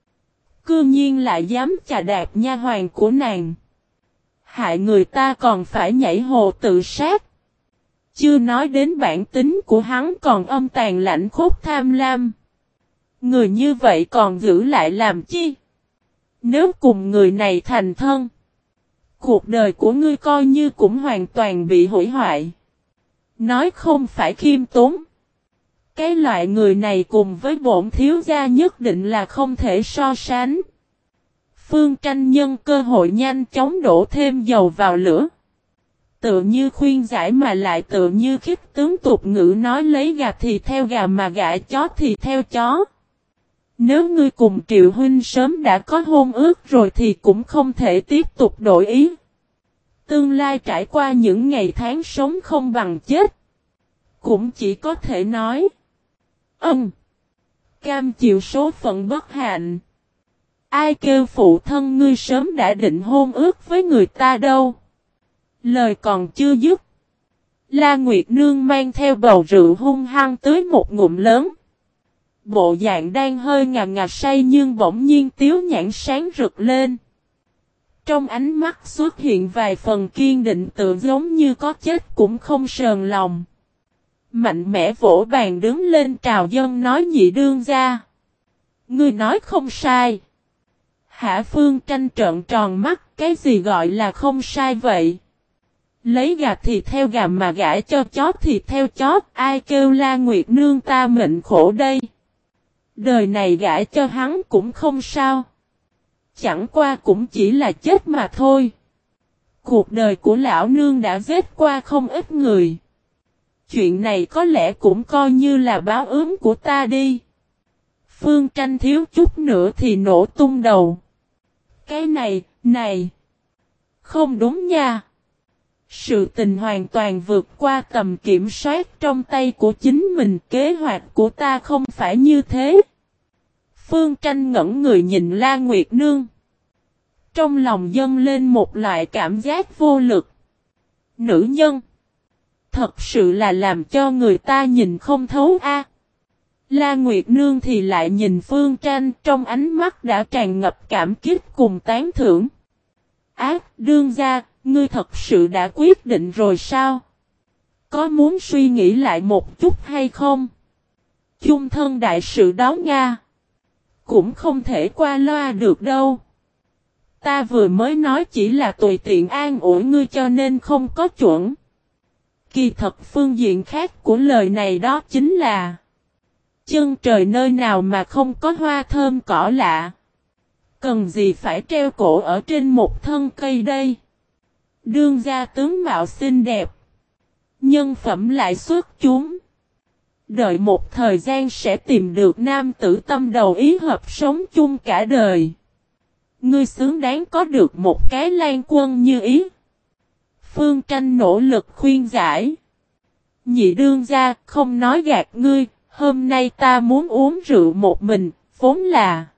S1: Cư nhiên lại dám chà đạp nha hoàn của nàng. Hại người ta còn phải nhảy hồ tự sát. Chưa nói đến bản tính của hắn còn âm tàn lạnh khốc tham lam. Người như vậy còn giữ lại làm chi? Nếu cùng người này thành thân, cuộc đời của ngươi coi như cũng hoàn toàn bị hủy hoại. Nói không phải khiêm tốn. Cái loại người này cùng với bổn thiếu gia nhất định là không thể so sánh. Phương Tranh nhân cơ hội nhanh chóng đổ thêm dầu vào lửa. Tự như khuyên giải mà lại tự như khích tướng tục ngữ nói lấy gà thì theo gà mà gả chó thì theo chó. Nếu ngươi cùng Triệu huynh sớm đã có hôn ước rồi thì cũng không thể tiếp tục đổi ý. Tương lai trải qua những ngày tháng sống không bằng chết. Cũng chỉ có thể nói. Cam chịu số phận bất hạnh. Ai kêu phụ thân ngươi sớm đã định hôn ước với người ta đâu. Lời còn chưa dứt. La Nguyệt Nương mang theo bầu rượu hung hăng tưới một ngụm lớn. Bộ dạng đang hơi ngà say nhưng bỗng nhiên tiếu nhãn sáng rực lên. Trong ánh mắt xuất hiện vài phần kiên định tự giống như có chết cũng không sờn lòng. Mạnh mẽ vỗ bàn đứng lên trào dâng nói nhị đương gia. Ngươi nói không sai. Hạ Phương Tranh trợn tròn mắt, cái gì gọi là không sai vậy? Lấy gà thì theo gà mà gả cho chó thì theo chó, ai kêu La Nguyệt Nương ta mệnh khổ đây? Đời này gả cho hắn cũng không sao. Chẳng qua cũng chỉ là chết mà thôi. Cuộc đời của lão nương đã giết qua không ít người. Chuyện này có lẽ cũng coi như là báo ứng của ta đi. Phương Tranh thiếu chút nữa thì nổ tung đầu. Cái này. Không đúng nha. Sự tình hoàn toàn vượt qua tầm kiểm soát trong tay của chính mình. Kế hoạch của ta không phải như thế. Phương Tranh ngẩn người nhìn La Nguyệt Nương. Trong lòng dâng lên một loại cảm giác vô lực. Nữ nhân. Thật sự là làm cho người ta nhìn không thấu a. La Nguyệt Nương thì lại nhìn Phương Tranh trong ánh mắt đã tràn ngập cảm kích cùng tán thưởng. Đương gia, ngươi thật sự đã quyết định rồi sao? Có muốn suy nghĩ lại một chút hay không? Chung thân đại sự đó Nga. Cũng không thể qua loa được đâu. Ta vừa mới nói chỉ là tùy tiện an ủi ngươi cho nên không có chuẩn. Kỳ thật phương diện khác của lời này đó chính là chân trời nơi nào mà không có hoa thơm cỏ lạ. Cần gì phải treo cổ ở trên một thân cây đây. Đương gia tướng mạo xinh đẹp. Nhân phẩm lại xuất chúng. Đợi một thời gian sẽ tìm được nam tử tâm đầu ý hợp sống chung cả đời. Ngươi xứng đáng có được một cái Lan Quân như ý. Phương Tranh nỗ lực khuyên giải. Nhị đương gia không nói gạt ngươi, hôm nay ta muốn uống rượu một mình, vốn là